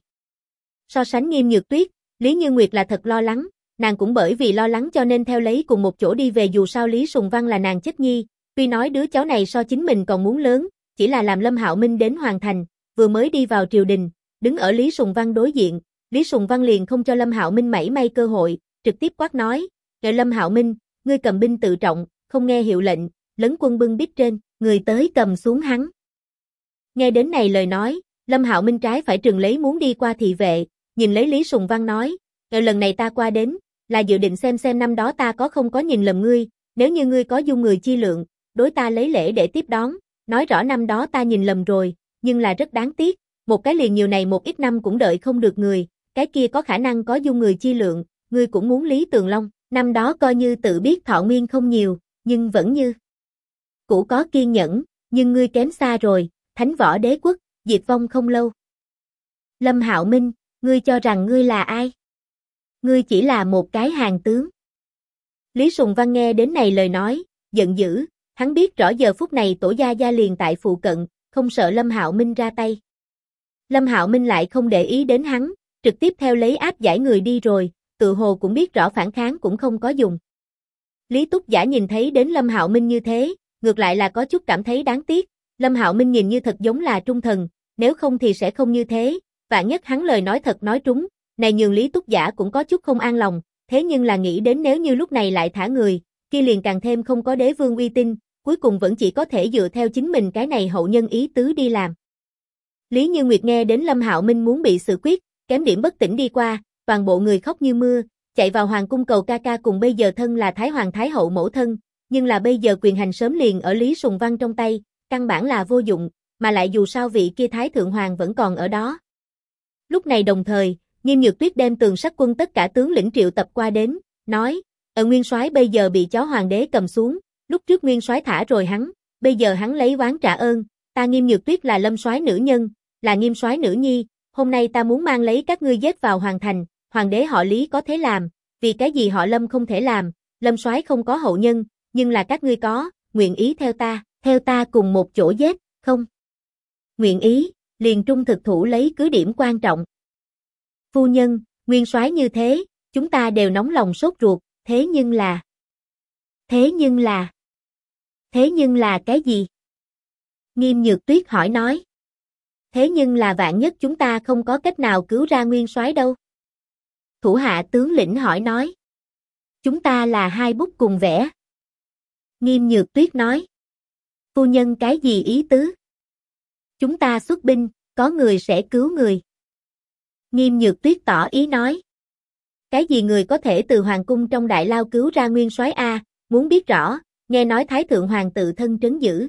So sánh Nghiêm Nhược Tuyết, Lý Như Nguyệt là thật lo lắng, nàng cũng bởi vì lo lắng cho nên theo lấy cùng một chỗ đi về, dù sao Lý Sùng Văn là nàng chất nhi, tuy nói đứa cháu này so chính mình còn muốn lớn, chỉ là làm Lâm Hạo Minh đến hoàn thành, vừa mới đi vào triều đình, đứng ở Lý Sùng Văn đối diện, Lý Sùng Văn liền không cho Lâm Hạo Minh mảy may cơ hội, trực tiếp quát nói, "Ngài Lâm Hạo Minh, ngươi cầm binh tự trọng, không nghe hiệu lệnh, lấn quân bưng bít trên, người tới cầm xuống hắn." Nghe đến này lời nói, Lâm Hạo Minh trái phải trừng lấy muốn đi qua thị vệ, nhìn lấy Lý Sùng Văn nói, lần này ta qua đến, là dự định xem năm đó ta có không có nhìn lầm ngươi, nếu như ngươi có dung người chi lượng, đối ta lấy lễ để tiếp đón, nói rõ năm đó ta nhìn lầm rồi, nhưng là rất đáng tiếc, một cái liền nhiều này một ít năm cũng đợi không được người, cái kia có khả năng có dung người chi lượng, ngươi cũng muốn Lý Tường Long, năm đó coi như tự biết thọ nguyên không nhiều, nhưng vẫn như cũ có kiên nhẫn, nhưng ngươi kém xa rồi, Thánh Võ Đế quốc, diệt vong không lâu. Lâm Hạo Minh, ngươi cho rằng ngươi là ai? Ngươi chỉ là một cái hàng tướng. Lý Sùng Văn nghe đến này lời nói, giận dữ, hắn biết rõ giờ phút này tổ gia gia liền tại phụ cận, không sợ Lâm Hạo Minh ra tay. Lâm Hạo Minh lại không để ý đến hắn, trực tiếp theo lấy áp giải người đi rồi, tự hồ cũng biết rõ phản kháng cũng không có dùng. Lý Túc Giả nhìn thấy đến Lâm Hạo Minh như thế, ngược lại là có chút cảm thấy đáng tiếc, Lâm Hạo Minh nhìn như thật giống là trung thần, nếu không thì sẽ không như thế, vạn nhất hắn lời nói thật nói trúng, này nhường Lý Túc Giả cũng có chút không an lòng, thế nhưng là nghĩ đến nếu như lúc này lại thả người, kia liền càng thêm không có đế vương uy tín, cuối cùng vẫn chỉ có thể dựa theo chính mình cái này hậu nhân ý tứ đi làm. Lý Như Nguyệt nghe đến Lâm Hạo Minh muốn bị xử quyết, kém điểm bất tỉnh đi qua, toàn bộ người khóc như mưa, chạy vào hoàng cung cầu ca ca cùng bây giờ thân là Thái Hoàng Thái Hậu mẫu thân, nhưng là bây giờ quyền hành sớm liền ở Lý Sùng Văn trong tay, căn bản là vô dụng, mà lại dù sao vị kia Thái Thượng Hoàng vẫn còn ở đó. Lúc này đồng thời, Nghiêm Nhược Tuyết đem Tường Sắc Quân tất cả tướng lĩnh triệu tập qua đến, nói, Nguyên soái bây giờ bị chó hoàng đế cầm xuống, lúc trước Nguyên soái thả rồi hắn, bây giờ hắn lấy oán trả ơn, ta Nghiêm Nhược Tuyết là Lâm soái nữ nhân, là Nghiêm soái nữ nhi, hôm nay ta muốn mang lấy các ngươi giết vào hoàng thành, hoàng đế họ Lý có thể làm, vì cái gì họ Lâm không thể làm, Lâm soái không có hậu nhân, nhưng là các ngươi có, nguyện ý theo ta cùng một chỗ giết, không? Nguyện ý, liền trung thực thủ lấy cứ điểm quan trọng. Phu nhân, Nguyên soái như thế, chúng ta đều nóng lòng sốt ruột, thế nhưng là cái gì? Nghiêm Nhược Tuyết hỏi nói. Thế nhưng là vạn nhất chúng ta không có cách nào cứu ra Nguyên soái đâu. Thủ hạ tướng lĩnh hỏi nói. Chúng ta là hai bút cùng vẽ. Nghiêm Nhược Tuyết nói. Phu nhân cái gì ý tứ? Chúng ta xuất binh, có người sẽ cứu người. Nghiêm Nhược Tuyết tỏ ý nói. Cái gì người có thể từ hoàng cung trong đại lao cứu ra Nguyên soái a, muốn biết rõ, nghe nói Thái Thượng Hoàng tự thân trấn giữ.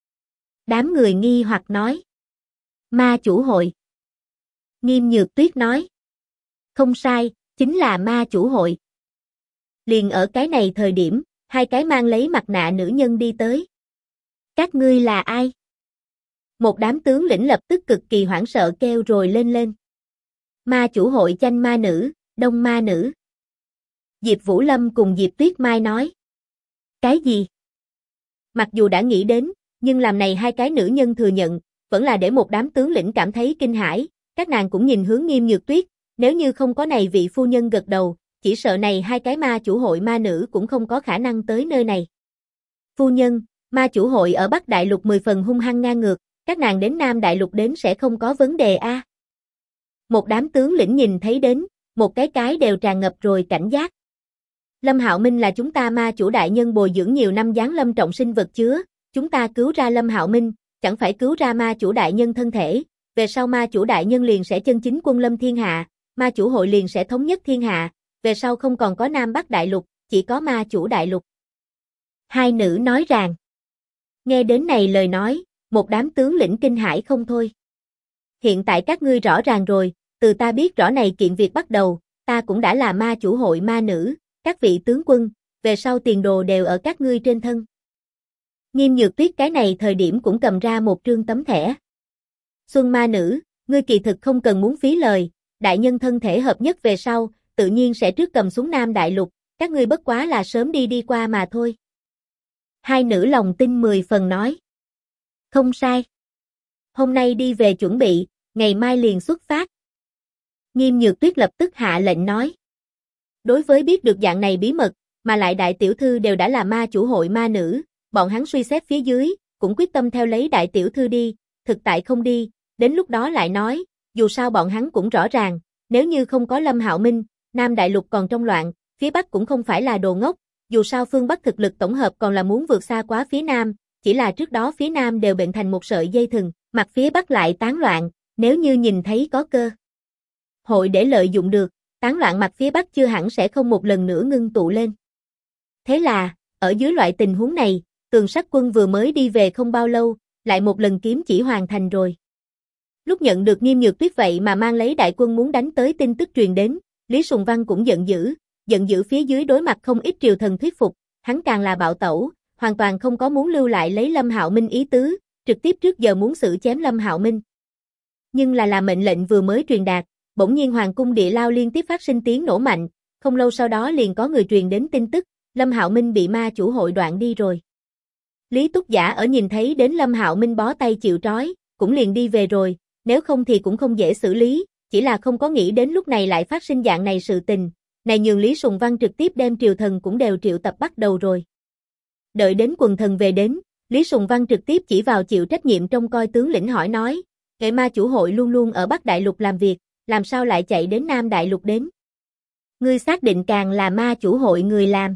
Đám người nghi hoặc nói. Ma chủ hội. Nghiêm Nhược Tuyết nói. Không sai, chính là ma chủ hội. Liền ở cái này thời điểm, hai cái mang lấy mặt nạ nữ nhân đi tới. Các ngươi là ai? Một đám tướng lĩnh lập tức cực kỳ hoảng sợ kêu rồi lên. Ma chủ hội Chanh ma nữ, Đông ma nữ. Diệp Vũ Lâm cùng Diệp Tuyết Mai nói. Cái gì? Mặc dù đã nghĩ đến, nhưng làm này hai cái nữ nhân thừa nhận, vẫn là để một đám tướng lĩnh cảm thấy kinh hãi, các nàng cũng nhìn hướng Nghiêm Nhược Tuyết, nếu như không có này vị phu nhân gật đầu, chỉ sợ này hai cái ma chủ hội ma nữ cũng không có khả năng tới nơi này. Phu nhân, ma chủ hội ở Bắc Đại Lục 10 phần hung hăng ngang ngược, các nàng đến Nam Đại Lục đến sẽ không có vấn đề a. Một đám tướng lĩnh nhìn thấy đến, một cái đều tràn ngập rồi cảnh giác. Lâm Hạo Minh là chúng ta ma chủ đại nhân bồi dưỡng nhiều năm giáng lâm trọng sinh vật chứa, chúng ta cứu ra Lâm Hạo Minh, chẳng phải cứu ra ma chủ đại nhân thân thể, về sau ma chủ đại nhân liền sẽ chân chính quân lâm thiên hạ, ma chủ hội liền sẽ thống nhất thiên hạ, về sau không còn có Nam Bắc Đại Lục, chỉ có ma chủ đại lục. Hai nữ nói rằng, nghe đến này lời nói, một đám tướng lĩnh kinh hãi không thôi. Hiện tại các ngươi rõ ràng rồi, từ ta biết rõ này kiện việc bắt đầu, ta cũng đã là ma chủ hội ma nữ, các vị tướng quân, về sau tiền đồ đều ở các ngươi trên thân. Nghiêm Nhược Tuyết cái này thời điểm cũng cầm ra một trương tấm thẻ. Xuân ma nữ, ngươi kỳ thực không cần muốn phí lời, đại nhân thân thể hợp nhất về sau, tự nhiên sẽ trước cầm xuống Nam Đại Lục, các ngươi bất quá là sớm đi qua mà thôi. Hai nữ lòng tin 10 phần nói. Không sai. Hôm nay đi về chuẩn bị, ngày mai liền xuất phát. Nghiêm Nhược Tuyết lập tức hạ lệnh nói. Đối với biết được dạng này bí mật, mà lại đại tiểu thư đều đã là ma chủ hội ma nữ, bọn hắn suy xét phía dưới, cũng quyết tâm theo lấy đại tiểu thư đi, thực tại không đi, đến lúc đó lại nói, dù sao bọn hắn cũng rõ ràng, nếu như không có Lâm Hạo Minh, Nam Đại Lục còn trong loạn, phía Bắc cũng không phải là đồ ngốc, dù sao phương Bắc thực lực tổng hợp còn là muốn vượt xa quá phía Nam, chỉ là trước đó phía Nam đều bệnh thành một sợi dây thừng, mặt phía Bắc lại tán loạn, nếu như nhìn thấy có cơ hội để lợi dụng được, tán loạn mặt phía Bắc chưa hẳn sẽ không một lần nữa ngưng tụ lên. Thế là, ở dưới loại tình huống này, Tường Sắc Quân vừa mới đi về không bao lâu, lại một lần kiếm chỉ hoàn thành rồi. Lúc nhận được Nghiêm Nhược Tuyết vậy mà mang lấy đại quân muốn đánh tới tin tức truyền đến, Lý Sùng Văn cũng giận dữ phía dưới đối mặt không ít triều thần thuyết phục, hắn càng là bạo tẩu, hoàn toàn không có muốn lưu lại lấy Lâm Hạo Minh ý tứ, trực tiếp trước giờ muốn xử chém Lâm Hạo Minh. Nhưng là mệnh lệnh vừa mới truyền đạt, bỗng nhiên hoàng cung địa lao liên tiếp phát sinh tiếng nổ mạnh, không lâu sau đó liền có người truyền đến tin tức, Lâm Hạo Minh bị ma chủ hội đoạn đi rồi. Lý Túc Giả ở nhìn thấy đến Lâm Hạo Minh bó tay chịu trói, cũng liền đi về rồi, nếu không thì cũng không dễ xử lý, chỉ là không có nghĩ đến lúc này lại phát sinh dạng này sự tình, này nhường Lý Sùng Văn trực tiếp đem triều thần cũng đều triệu tập bắt đầu rồi. Đợi đến quần thần về đến, Lý Sùng Văn trực tiếp chỉ vào chịu trách nhiệm trông coi tướng lĩnh hỏi nói, kệ ma chủ hội luôn luôn ở Bắc Đại Lục làm việc, làm sao lại chạy đến Nam Đại Lục đến? Ngươi xác định càng là ma chủ hội người làm.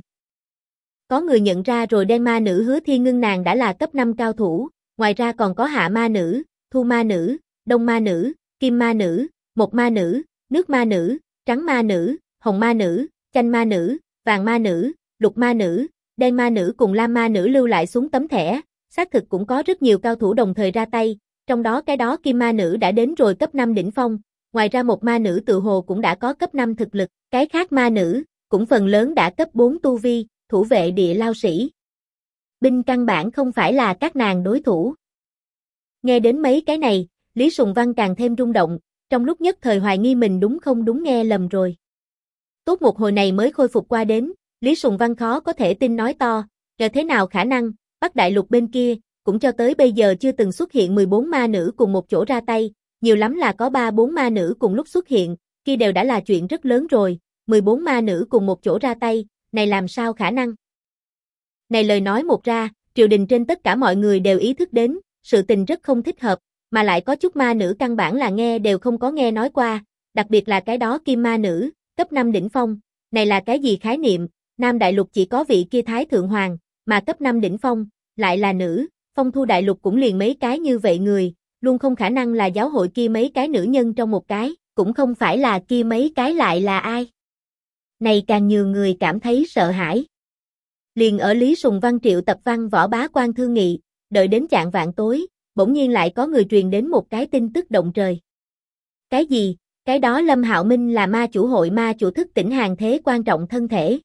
Có người nhận ra rồi đen ma nữ Hứa Thiên Ngưng nàng đã là cấp 5 cao thủ, ngoài ra còn có hạ ma nữ, thu ma nữ, đông ma nữ, kim ma nữ, mộc ma nữ, nước ma nữ, trắng ma nữ, hồng ma nữ, chanh ma nữ, vàng ma nữ, lục ma nữ, đen ma nữ cùng lam ma nữ lưu lại xuống tấm thẻ, xác thực cũng có rất nhiều cao thủ đồng thời ra tay, trong đó cái đó kim ma nữ đã đến rồi cấp 5 đỉnh phong, ngoài ra một ma nữ tự hồ cũng đã có cấp 5 thực lực, cái khác ma nữ cũng phần lớn đã cấp 4 tu vi, thủ vệ địa lao sĩ. Binh căn bản không phải là các nàng đối thủ. Nghe đến mấy cái này, Lý Sùng Văn càng thêm rung động, trong lúc nhất thời hoài nghi mình đúng không đúng nghe lầm rồi. Tốt một hồi này mới khôi phục qua đến, Lý Sùng Văn khó có thể tin nói to, giờ thế nào khả năng, Bắc Đại Lục bên kia, cũng cho tới bây giờ chưa từng xuất hiện 14 ma nữ cùng một chỗ ra tay, nhiều lắm là có 3-4 ma nữ cùng lúc xuất hiện, kia đều đã là chuyện rất lớn rồi, 14 ma nữ cùng một chỗ ra tay, này làm sao khả năng? Này lời nói một ra, triều đình trên tất cả mọi người đều ý thức đến, sự tình rất không thích hợp, mà lại có chút ma nữ căn bản là nghe đều không có nghe nói qua, đặc biệt là cái đó kim ma nữ, cấp 5 đỉnh phong, này là cái gì khái niệm, Nam Đại Lục chỉ có vị kia Thái Thượng Hoàng, mà cấp 5 đỉnh phong, lại là nữ, Phong Thu Đại Lục cũng liền mấy cái như vậy người, luôn không khả năng là giáo hội kia mấy cái nữ nhân trong một cái, cũng không phải là kia mấy cái lại là ai. Này càng nhiều người cảm thấy sợ hãi. Liền ở Lý Sùng Văn triệu tập văn võ bá quan thương nghị, đợi đến chạng vạn tối, bỗng nhiên lại có người truyền đến một cái tin tức động trời. Cái gì? Cái đó Lâm Hạo Minh là ma chủ hội ma chủ thức tỉnh hàng thế quan trọng thân thể.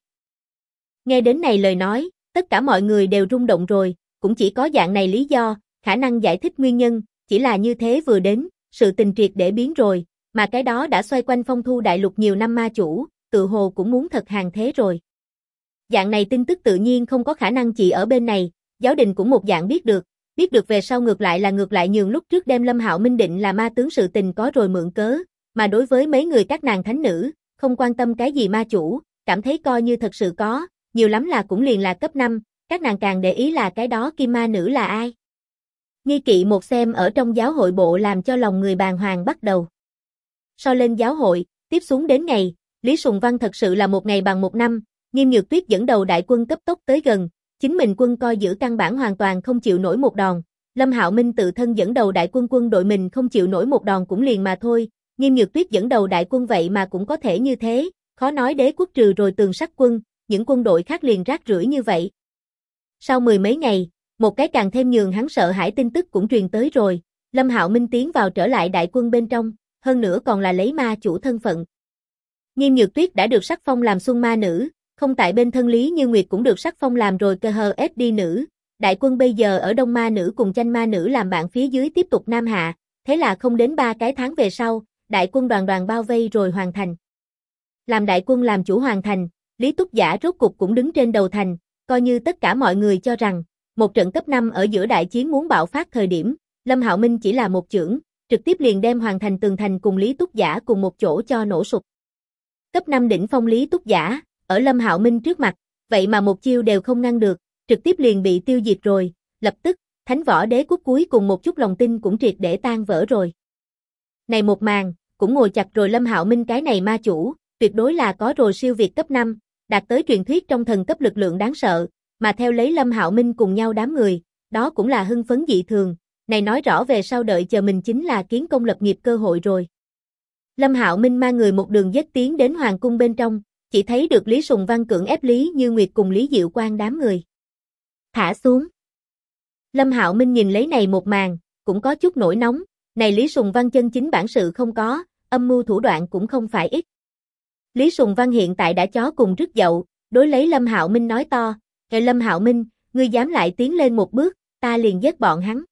Nghe đến này lời nói, tất cả mọi người đều rung động rồi, cũng chỉ có dạng này lý do, khả năng giải thích nguyên nhân, chỉ là như thế vừa đến, sự tình triệt để biến rồi, mà cái đó đã xoay quanh Phong Thu Đại Lục nhiều năm ma chủ, tự hồ cũng muốn thật hàng thế rồi. Dạng này tin tức tự nhiên không có khả năng chỉ ở bên này, giáo đình cũng một dạng biết được về sau ngược lại nhường lúc trước đem Lâm Hạo Minh định là ma tướng sự tình có rồi mượn cớ, mà đối với mấy người các nàng thánh nữ, không quan tâm cái gì ma chủ, cảm thấy coi như thật sự có, nhiều lắm là cũng liền là cấp 5, các nàng càng để ý là cái đó kim ma nữ là ai. Nghi kỵ một xem ở trong giáo hội bộ làm cho lòng người bàng hoàng bắt đầu. So lên giáo hội, tiếp xuống đến ngày, Lý Sùng Văn thật sự là một ngày bằng một năm, Nghiêm Nhược Tuyết dẫn đầu đại quân cấp tốc tới gần, chính mình quân coi giữ căn bản hoàn toàn không chịu nổi một đòn, Lâm Hạo Minh tự thân dẫn đầu đại quân đội mình không chịu nổi một đòn cũng liền mà thôi, Nghiêm Nhược Tuyết dẫn đầu đại quân vậy mà cũng có thể như thế, khó nói đế quốc trừ rồi tường sắt quân, những quân đội khác liền rác rưởi như vậy. Sau 10 mấy ngày, một cái càng thêm nhường hắn sợ hãi tin tức cũng truyền tới rồi, Lâm Hạo Minh tiến vào trở lại đại quân bên trong, hơn nữa còn là lấy ma chủ thân phận. Nghiêm Nhược Tuyết đã được sắc phong làm Xuân Ma Nữ, không tại bên thân Lý Như Nguyệt cũng được sắc phong làm rồi cơ hờ SD Nữ, đại quân bây giờ ở Đông Ma Nữ cùng Chanh Ma Nữ làm bạn phía dưới tiếp tục Nam Hạ, thế là không đến 3 cái tháng về sau, đại quân đoàn bao vây rồi hoàn thành. Làm đại quân làm chủ hoàn thành, Lý Túc Giả rốt cục cũng đứng trên đầu thành, coi như tất cả mọi người cho rằng, một trận cấp 5 ở giữa đại chiến muốn bạo phát thời điểm, Lâm Hạo Minh chỉ là một chưởng, trực tiếp liền đem hoàn thành tường thành cùng Lý Túc Giả cùng một chỗ cho nổ sụp. Cấp 5 đỉnh phong Lý Túc Giả, ở Lâm Hạo Minh trước mặt, vậy mà một chiêu đều không ngăn được, trực tiếp liền bị tiêu diệt rồi, lập tức, Thánh Võ Đế quốc cuối cùng một chút lòng tin cũng triệt để tan vỡ rồi. Này một màn, cũng ngồi chặt rồi Lâm Hạo Minh cái này ma chủ, tuyệt đối là có rồi siêu việt cấp 5, đạt tới truyền thuyết trong thần cấp lực lượng đáng sợ, mà theo lấy Lâm Hạo Minh cùng nhau đám người, đó cũng là hưng phấn dị thường, này nói rõ về sau đợi chờ mình chính là kiến công lập nghiệp cơ hội rồi. Lâm Hạo Minh mang người một đường dết tiến đến hoàng cung bên trong, chỉ thấy được Lý Sùng Văn cưỡng ép Lý Như Nguyệt cùng Lý Diệu Quang đám người. Thả xuống. Lâm Hạo Minh nhìn lấy này một màn, cũng có chút nổi nóng, này Lý Sùng Văn chân chính bản sự không có, âm mưu thủ đoạn cũng không phải ít. Lý Sùng Văn hiện tại đã chó cùng rứt dậu, đối lấy Lâm Hạo Minh nói to, Lâm Hạo Minh, ngươi dám lại tiến lên một bước, ta liền giết bọn hắn.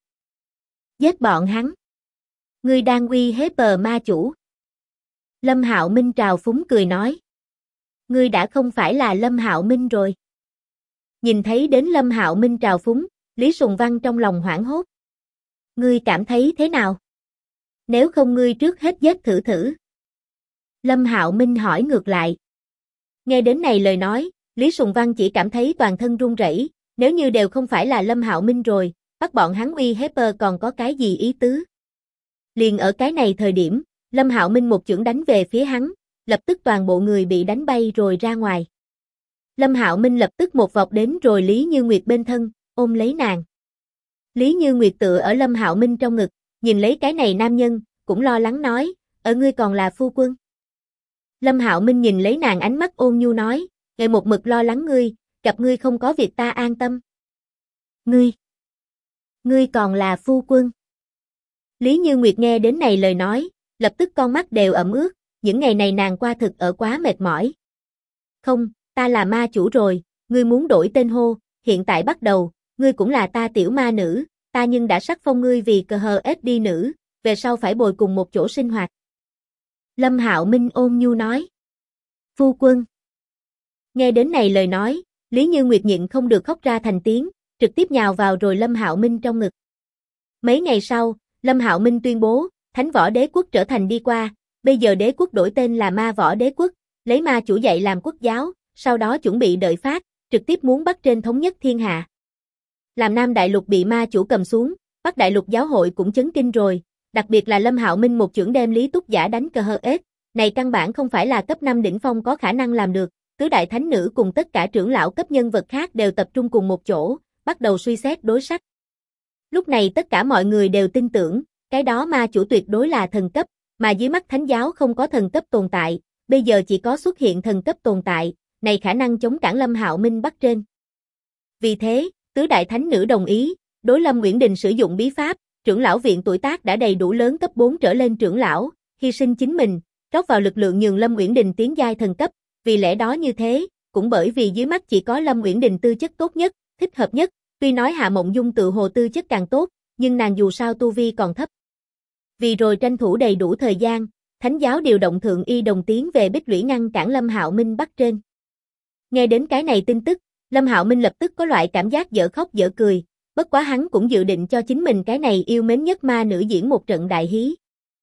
Giết bọn hắn. Ngươi đang uy hiếp bờ ma chủ. Lâm Hạo Minh trào phúng cười nói. Ngươi đã không phải là Lâm Hạo Minh rồi. Nhìn thấy đến Lâm Hạo Minh trào phúng, Lý Sùng Văn trong lòng hoảng hốt. Ngươi cảm thấy thế nào? Nếu không ngươi trước hết giết thử thử. Lâm Hạo Minh hỏi ngược lại. Nghe đến này lời nói, Lý Sùng Văn chỉ cảm thấy toàn thân run rẩy, nếu như đều không phải là Lâm Hạo Minh rồi, bắt bọn hắn uy hiếp còn có cái gì ý tứ. Liền ở cái này thời điểm, Lâm Hạo Minh một chưởng đánh về phía hắn, lập tức toàn bộ người bị đánh bay rồi ra ngoài. Lâm Hạo Minh lập tức một vọt đến rồi Lý Như Nguyệt bên thân, ôm lấy nàng. Lý Như Nguyệt tựa ở Lâm Hạo Minh trong ngực, nhìn lấy cái này nam nhân, cũng lo lắng nói, ở ngươi còn là phu quân. Lâm Hạo Minh nhìn lấy nàng ánh mắt ôn nhu nói, ngày một mực lo lắng ngươi, gặp ngươi không có việc ta an tâm. Ngươi còn là phu quân. Lý Như Nguyệt nghe đến này lời nói, lập tức con mắt đều ẩm ướt, những ngày này nàng qua thực ở quá mệt mỏi. Không, ta là ma chủ rồi, ngươi muốn đổi tên hô, hiện tại bắt đầu, ngươi cũng là ta tiểu ma nữ, ta nhưng đã sắc phong ngươi vì cờ hờ đi nữ, về sau phải bồi cùng một chỗ sinh hoạt. Lâm Hạo Minh ôn nhu nói. Phu quân. Nghe đến này lời nói, Lý Như Nguyệt nhịn không được khóc ra thành tiếng, trực tiếp nhào vào rồi Lâm Hạo Minh trong ngực. Mấy ngày sau, Lâm Hạo Minh tuyên bố, Thánh Võ Đế Quốc trở thành đi qua, bây giờ đế quốc đổi tên là Ma Võ Đế Quốc, lấy ma chủ dạy làm quốc giáo, sau đó chuẩn bị đợi phát, trực tiếp muốn bắt trên thống nhất thiên hạ. Làm Nam Đại Lục bị ma chủ cầm xuống, Bắc Đại Lục giáo hội cũng chấn kinh rồi, đặc biệt là Lâm Hạo Minh một chưởng đem Lý Túc Giả đánh cờ hờ ết, này căn bản không phải là cấp 5 đỉnh phong có khả năng làm được, tứ đại thánh nữ cùng tất cả trưởng lão cấp nhân vật khác đều tập trung cùng một chỗ, bắt đầu suy xét đối sách. Lúc này tất cả mọi người đều tin tưởng, cái đó ma chủ tuyệt đối là thần cấp, mà dưới mắt thánh giáo không có thần cấp tồn tại, bây giờ chỉ có xuất hiện thần cấp tồn tại, này khả năng chống cản Lâm Hạo Minh bắt trên. Vì thế, tứ đại thánh nữ đồng ý, đối Lâm Uyển Đình sử dụng bí pháp, trưởng lão viện tuổi tác đã đầy đủ lớn cấp 4 trở lên trưởng lão, hy sinh chính mình, rót vào lực lượng nhường Lâm Uyển Đình tiến giai thần cấp, vì lẽ đó như thế, cũng bởi vì dưới mắt chỉ có Lâm Uyển Đình tư chất tốt nhất, thích hợp nhất, tuy nói Hạ Mộng Dung tự hồ tư chất càng tốt, nhưng nàng dù sao tu vi còn thấp. Vì rồi tranh thủ đầy đủ thời gian, thánh giáo điều động Thượng Y Đồng tiến về Bích Lũy ngăn cản Lâm Hạo Minh bắt trên. Nghe đến cái này tin tức, Lâm Hạo Minh lập tức có loại cảm giác dở khóc dở cười, bất quá hắn cũng dự định cho chính mình cái này yêu mến nhất ma nữ diễn một trận đại hí.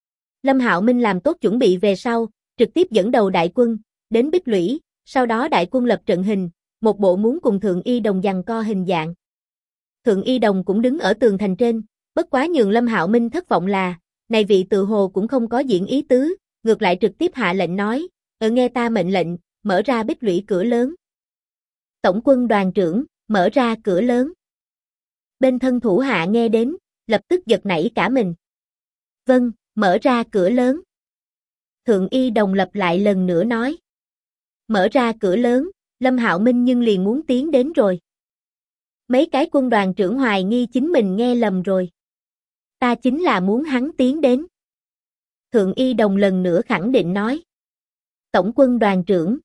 Lâm Hạo Minh làm tốt chuẩn bị về sau, trực tiếp dẫn đầu đại quân, đến Bích Lũy, sau đó đại quân lập trận hình, một bộ muốn cùng Thượng Y Đồng giằng co hình dạng. Thượng Y Đồng cũng đứng ở tường thành trên, bất quá nhường Lâm Hạo Minh thất vọng là, này vị tự hồ cũng không có diễn ý tứ, ngược lại trực tiếp hạ lệnh nói, nghe ta mệnh lệnh, mở ra Bích Lũy cửa lớn. Tổng quân đoàn trưởng, mở ra cửa lớn. Bên thân thủ hạ nghe đến, lập tức giật nảy cả mình. Vâng, mở ra cửa lớn. Thượng Y Đồng lặp lại lần nữa nói. Mở ra cửa lớn, Lâm Hạo Minh nhưng liền muốn tiến đến rồi. Mấy cái quân đoàn trưởng hoài nghi chính mình nghe lầm rồi. Ta chính là muốn hắn tiến đến. Thượng Y Đồng lần nữa khẳng định nói. Tổng quân đoàn trưởng,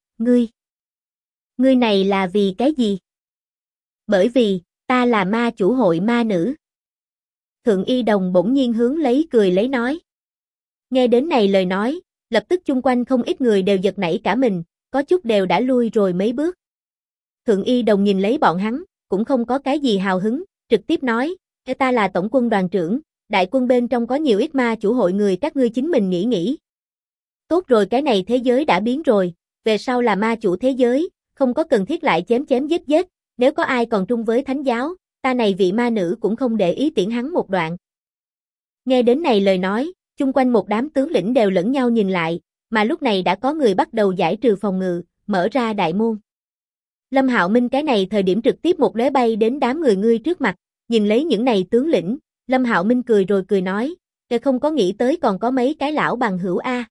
ngươi này là vì cái gì? Bởi vì, ta là ma chủ hội ma nữ. Thượng Y Đồng bỗng nhiên hướng lấy cười lấy nói. Nghe đến này lời nói, lập tức chung quanh không ít người đều giật nảy cả mình, có chút đều đã lui rồi mấy bước. Thượng Y Đồng nhìn lấy bọn hắn, cũng không có cái gì hào hứng, trực tiếp nói, ta là tổng quân đoàn trưởng, đại quân bên trong có nhiều ít ma chủ hội người các ngươi chính mình nghĩ. Tốt rồi, cái này thế giới đã biến rồi, về sau là ma chủ thế giới, không có cần thiết lại chém giết, nếu có ai còn trung với thánh giáo, ta này vị ma nữ cũng không để ý tiễn hắn một đoạn. Nghe đến này lời nói, chung quanh một đám tướng lĩnh đều lẫn nhau nhìn lại, mà lúc này đã có người bắt đầu giải trừ phòng ngự, mở ra đại môn. Lâm Hạo Minh cái này thời điểm trực tiếp một lóe bay đến đám người ngươi trước mặt, nhìn lấy những này tướng lĩnh, Lâm Hạo Minh cười rồi cười nói, không có nghĩ tới còn có mấy cái lão bằng hữu a.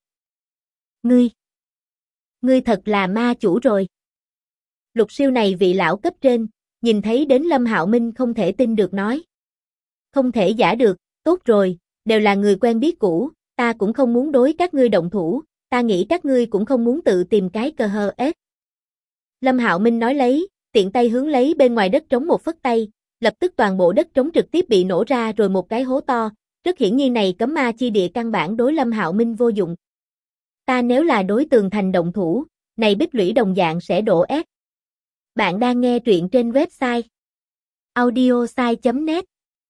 Ngươi thật là ma chủ rồi. Lục Siêu này vị lão cấp trên, nhìn thấy đến Lâm Hạo Minh không thể tin được nói. Không thể giả được, tốt rồi, đều là người quen biết cũ, ta cũng không muốn đối các ngươi động thủ, ta nghĩ các ngươi cũng không muốn tự tìm cái cờ hờ ết. Lâm Hạo Minh nói lấy, tiện tay hướng lấy bên ngoài đất trống một phất tay, lập tức toàn bộ đất trống trực tiếp bị nổ ra rồi một cái hố to, rất hiển nhiên này cấm ma chi địa căn bản đối Lâm Hạo Minh vô dụng. Ta nếu là đối tường thành động thủ, này Bích Lũy đồng dạng sẽ đổ ép. Bạn đang nghe truyện trên website audiosai.net.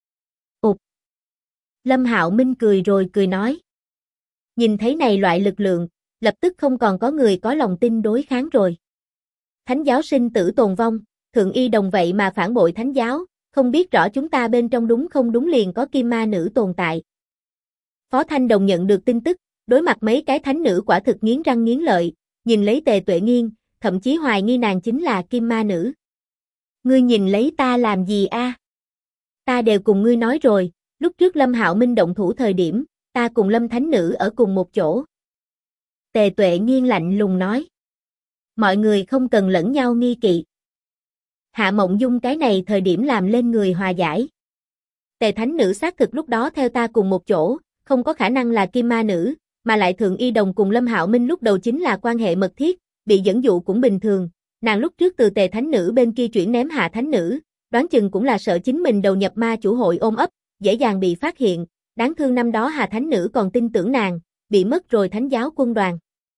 Lâm Hạo Minh cười rồi cười nói. Nhìn thấy này loại lực lượng, lập tức không còn có người có lòng tin đối kháng rồi. Thánh giáo sinh tử tồn vong, Thượng Y Đồng vậy mà phản bội thánh giáo, không biết rõ chúng ta bên trong đúng không đúng liền có kim ma nữ tồn tại. Phó Thanh Đồng nhận được tin tức, đối mặt mấy cái thánh nữ quả thực nghiến răng nghiến lợi, nhìn lấy Tề Tuệ Nghiên, thậm chí hoài nghi nàng chính là kim ma nữ. Ngươi nhìn lấy ta làm gì a? Ta đều cùng ngươi nói rồi, lúc trước Lâm Hạo Minh động thủ thời điểm, ta cùng Lâm Thánh Nữ ở cùng một chỗ. Tề Tuệ Nghiên lạnh lùng nói. Mọi người không cần lẫn nhau nghi kỵ. Hạ Mộng Dung cái này thời điểm làm lên người hòa giải. Tề thánh nữ xác thực lúc đó theo ta cùng một chỗ, không có khả năng là kim ma nữ, mà lại Thượng Y Đồng cùng Lâm Hạo Minh lúc đầu chính là quan hệ mật thiết, bị dẫn dụ cũng bình thường. Nàng lúc trước từ Tề thánh nữ bên kia chuyển ném Hạ thánh nữ, đoán chừng cũng là sợ chính mình đầu nhập ma chủ hội ôm ấp, dễ dàng bị phát hiện. Đáng thương năm đó Hạ thánh nữ còn tin tưởng nàng, bị mất rồi thánh giáo quân đoàn.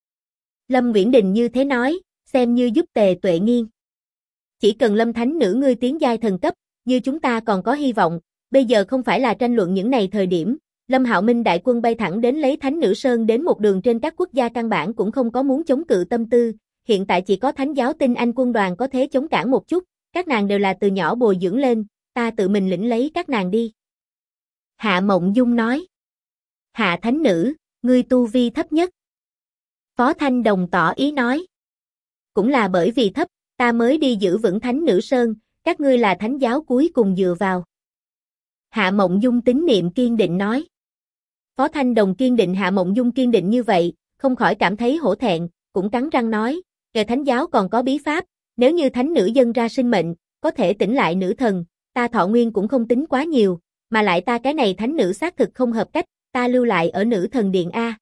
Lâm Uyển Đình như thế nói, xem như giúp Tề Tuệ Nghiên. Chỉ cần Lâm thánh nữ ngươi tiến giai thần cấp, như chúng ta còn có hy vọng, bây giờ không phải là tranh luận những này thời điểm. Lâm Hạo Minh đại quân bay thẳng đến lấy Thánh Nữ Sơn đến một đường trên các quốc gia căn bản cũng không có muốn chống cự tâm tư, hiện tại chỉ có Thánh giáo tinh anh quân đoàn có thể chống cản một chút, các nàng đều là từ nhỏ bồi dưỡng lên, ta tự mình lĩnh lấy các nàng đi. Hạ Mộng Dung nói. Hạ Thánh Nữ, ngươi tu vi thấp nhất. Phó Thanh Đồng tỏ ý nói. Cũng là bởi vì thấp, ta mới đi giữ vững Thánh Nữ Sơn, các ngươi là Thánh giáo cuối cùng dựa vào. Hạ Mộng Dung tín niệm kiên định nói. Phó Thanh Đồng kiên định Hạ Mộng Dung kiên định như vậy, không khỏi cảm thấy hổ thẹn, cũng cắn răng nói, kể thánh giáo còn có bí pháp, nếu như thánh nữ dâng ra sinh mệnh, có thể tỉnh lại nữ thần, ta thọ nguyên cũng không tính quá nhiều, mà lại ta cái này thánh nữ xác thực không hợp cách, ta lưu lại ở nữ thần điện A.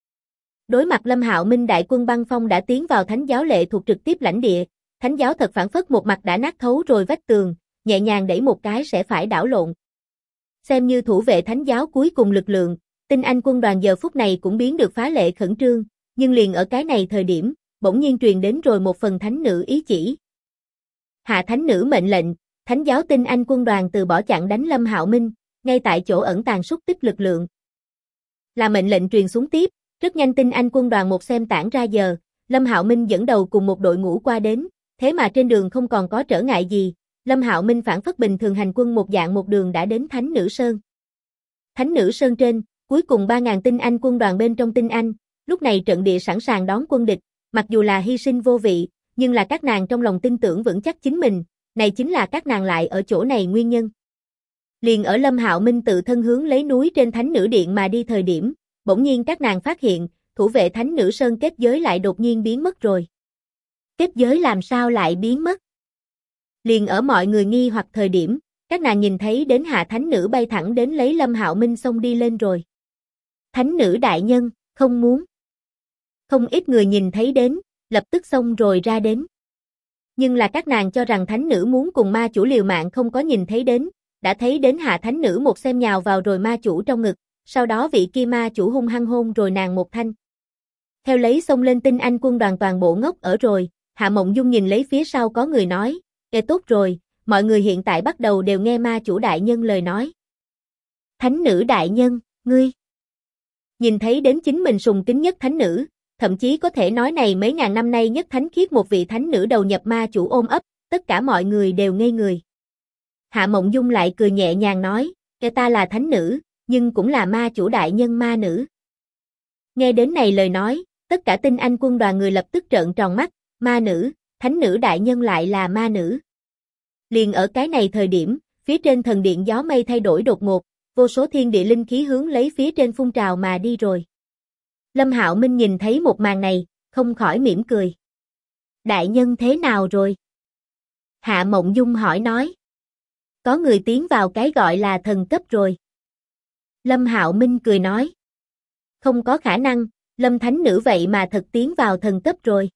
Đối mặt Lâm Hạo Minh đại quân băng phong đã tiến vào thánh giáo lệ thuộc trực tiếp lãnh địa, thánh giáo thật phản phất một mặt đã nát thấu rồi vách tường, nhẹ nhàng đẩy một cái sẽ phải đảo lộn. Xem như thủ vệ thánh giáo cuối cùng lực lượng, tinh anh quân đoàn giờ phút này cũng biến được phá lệ khẩn trương, nhưng liền ở cái này thời điểm, bỗng nhiên truyền đến rồi một phần thánh nữ ý chỉ. Hạ thánh nữ mệnh lệnh, thánh giáo tinh anh quân đoàn từ bỏ chặn đánh Lâm Hạo Minh, ngay tại chỗ ẩn tàng xúc tích lực lượng. Là mệnh lệnh truyền xuống tiếp, rất nhanh tinh anh quân đoàn một xem tản ra giờ, Lâm Hạo Minh dẫn đầu cùng một đội ngũ qua đến, thế mà trên đường không còn có trở ngại gì, Lâm Hạo Minh phản phất bình thường hành quân một dạng một đường đã đến Thánh Nữ Sơn. Thánh Nữ Sơn trên, cuối cùng 3.000 tinh anh quân đoàn bên trong tinh anh, lúc này trận địa sẵn sàng đón quân địch, mặc dù là hy sinh vô vị, nhưng là các nàng trong lòng tin tưởng vững chắc chính mình, này chính là các nàng lại ở chỗ này nguyên nhân. Liền ở Lâm Hạo Minh tự thân hướng lấy núi trên Thánh Nữ Điện mà đi thời điểm, bỗng nhiên các nàng phát hiện, thủ vệ Thánh Nữ Sơn kết giới lại đột nhiên biến mất rồi. Kết giới làm sao lại biến mất? Liền ở mọi người nghi hoặc thời điểm, các nàng nhìn thấy đến Hạ Thánh Nữ bay thẳng đến lấy Lâm Hạo Minh xông đi lên rồi. Thánh Nữ đại nhân, không muốn. Không ít người nhìn thấy đến, lập tức xông rồi ra đến. Nhưng là các nàng cho rằng Thánh Nữ muốn cùng ma chủ liều mạng không có nhìn thấy đến, đã thấy đến Hạ Thánh Nữ một xem nhào vào rồi ma chủ trong ngực, sau đó vị kia ma chủ hung hăng hôn rồi nàng một thanh. Theo lấy xông lên tinh anh quân đoàn toàn bộ ngốc ở rồi, Hạ Mộng Dung nhìn lấy phía sau có người nói, tốt rồi, mọi người hiện tại bắt đầu đều nghe ma chủ đại nhân lời nói. Thánh nữ đại nhân, ngươi. Nhìn thấy đến chính mình sùng kính nhất thánh nữ, thậm chí có thể nói này mấy ngàn năm nay nhất thánh khiết một vị thánh nữ đầu nhập ma chủ ôm ấp, tất cả mọi người đều ngây người. Hạ Mộng Dung lại cười nhẹ nhàng nói, ta là thánh nữ, nhưng cũng là ma chủ đại nhân ma nữ. Nghe đến này lời nói, tất cả tinh anh quân đoàn người lập tức trợn tròn mắt, ma nữ, thánh nữ đại nhân lại là ma nữ. Liền ở cái này thời điểm, phía trên thần điện gió mây thay đổi đột ngột, vô số thiên địa linh khí hướng lấy phía trên phun trào mà đi rồi. Lâm Hạo Minh nhìn thấy một màn này, không khỏi mỉm cười. Đại nhân thế nào rồi? Hạ Mộng Dung hỏi nói. Có người tiến vào cái gọi là thần cấp rồi. Lâm Hạo Minh cười nói. Không có khả năng, Lâm Thánh Nữ vậy mà thật tiến vào thần cấp rồi.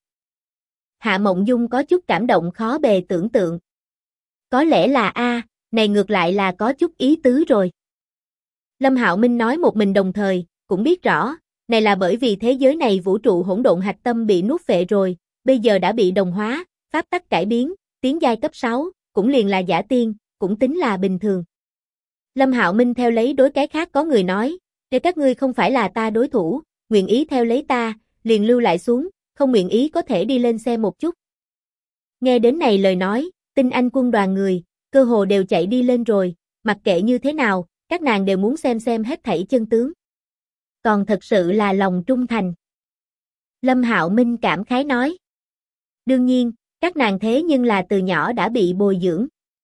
Hạ Mộng Dung có chút cảm động khó bề tưởng tượng. Có lẽ là này ngược lại là có chút ý tứ rồi. Lâm Hạo Minh nói một mình đồng thời, cũng biết rõ, này là bởi vì thế giới này vũ trụ hỗn độn hạch tâm bị nuốt phệ rồi, bây giờ đã bị đồng hóa, pháp tắc cải biến, tiến giai cấp 6, cũng liền là giả tiên, cũng tính là bình thường. Lâm Hạo Minh theo lấy đối cái khác có người nói, nếu các ngươi không phải là ta đối thủ, nguyện ý theo lấy ta, liền lưu lại xuống, không nguyện ý có thể đi lên xe một chút. Nghe đến này lời nói, tinh anh quân đoàn người, cơ hồ đều chạy đi lên rồi, mặc kệ như thế nào, các nàng đều muốn xem hết thảy chân tướng. Còn thật sự là lòng trung thành. Lâm Hạo Minh cảm khái nói. Đương nhiên, các nàng thế nhưng là từ nhỏ đã bị bồi dưỡng.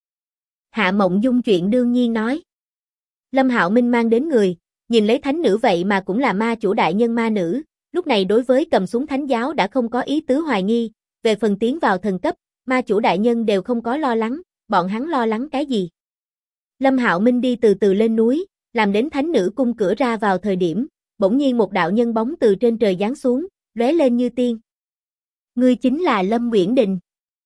Hạ Mộng Dung chuyện đương nhiên nói. Lâm Hạo Minh mang đến người, nhìn lấy thánh nữ vậy mà cũng là ma chủ đại nhân ma nữ, lúc này đối với cầm súng thánh giáo đã không có ý tứ hoài nghi, về phần tiến vào thần cấp, ma chủ đại nhân đều không có lo lắng, bọn hắn lo lắng cái gì. Lâm Hạo Minh đi từ từ lên núi, làm đến thánh nữ cung cửa ra vào thời điểm, bỗng nhiên một đạo nhân bóng từ trên trời giáng xuống, lóe lên như tiên. Ngươi chính là Lâm Uyển Đình.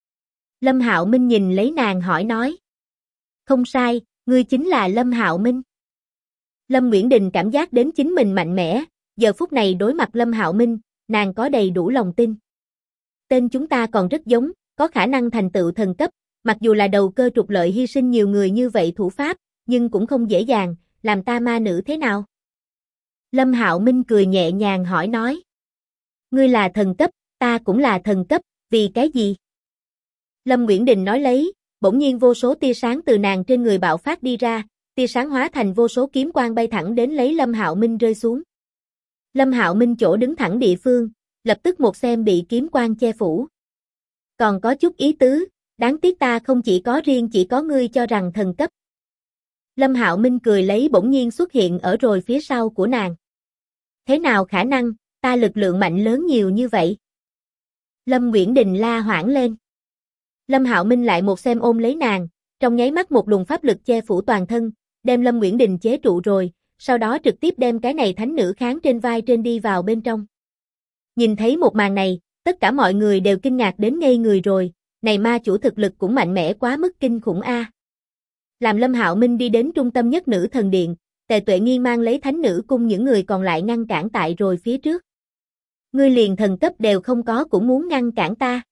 Lâm Hạo Minh nhìn lấy nàng hỏi nói. Không sai, ngươi chính là Lâm Hạo Minh. Lâm Uyển Đình cảm giác đến chính mình mạnh mẽ, giờ phút này đối mặt Lâm Hạo Minh, nàng có đầy đủ lòng tin. Tên chúng ta còn rất giống, có khả năng thành tựu thần cấp, mặc dù là đầu cơ trục lợi hy sinh nhiều người như vậy thủ pháp, nhưng cũng không dễ dàng, làm ta ma nữ thế nào? Lâm Hạo Minh cười nhẹ nhàng hỏi nói. Ngươi là thần cấp, ta cũng là thần cấp, vì cái gì? Lâm Uyển Đình nói lấy, bỗng nhiên vô số tia sáng từ nàng trên người bạo phát đi ra, tia sáng hóa thành vô số kiếm quang bay thẳng đến lấy Lâm Hạo Minh rơi xuống. Lâm Hạo Minh chỗ đứng thẳng địa phương, lập tức một xem bị kiếm quang che phủ. Còn có chút ý tứ, đáng tiếc ta không chỉ có riêng chỉ có ngươi cho rằng thần cấp. Lâm Hạo Minh cười lấy bỗng nhiên xuất hiện ở rồi phía sau của nàng. Thế nào khả năng, ta lực lượng mạnh lớn nhiều như vậy? Lâm Uyển Đình la hoảng lên. Lâm Hạo Minh lại một xem ôm lấy nàng, trong nháy mắt một luồng pháp lực che phủ toàn thân, đem Lâm Uyển Đình chế trụ rồi, sau đó trực tiếp đem cái này thánh nữ kháng trên vai trên đi vào bên trong. Nhìn thấy một màn này, tất cả mọi người đều kinh ngạc đến ngây người rồi, này ma chủ thực lực cũng mạnh mẽ quá mức kinh khủng a. Làm Lâm Hạo Minh đi đến trung tâm nhất nữ thần điện, Tề Tuệ Nghiên mang lấy thánh nữ cung những người còn lại ngăn cản tại rồi phía trước. Ngươi liền thần cấp đều không có cũng muốn ngăn cản ta.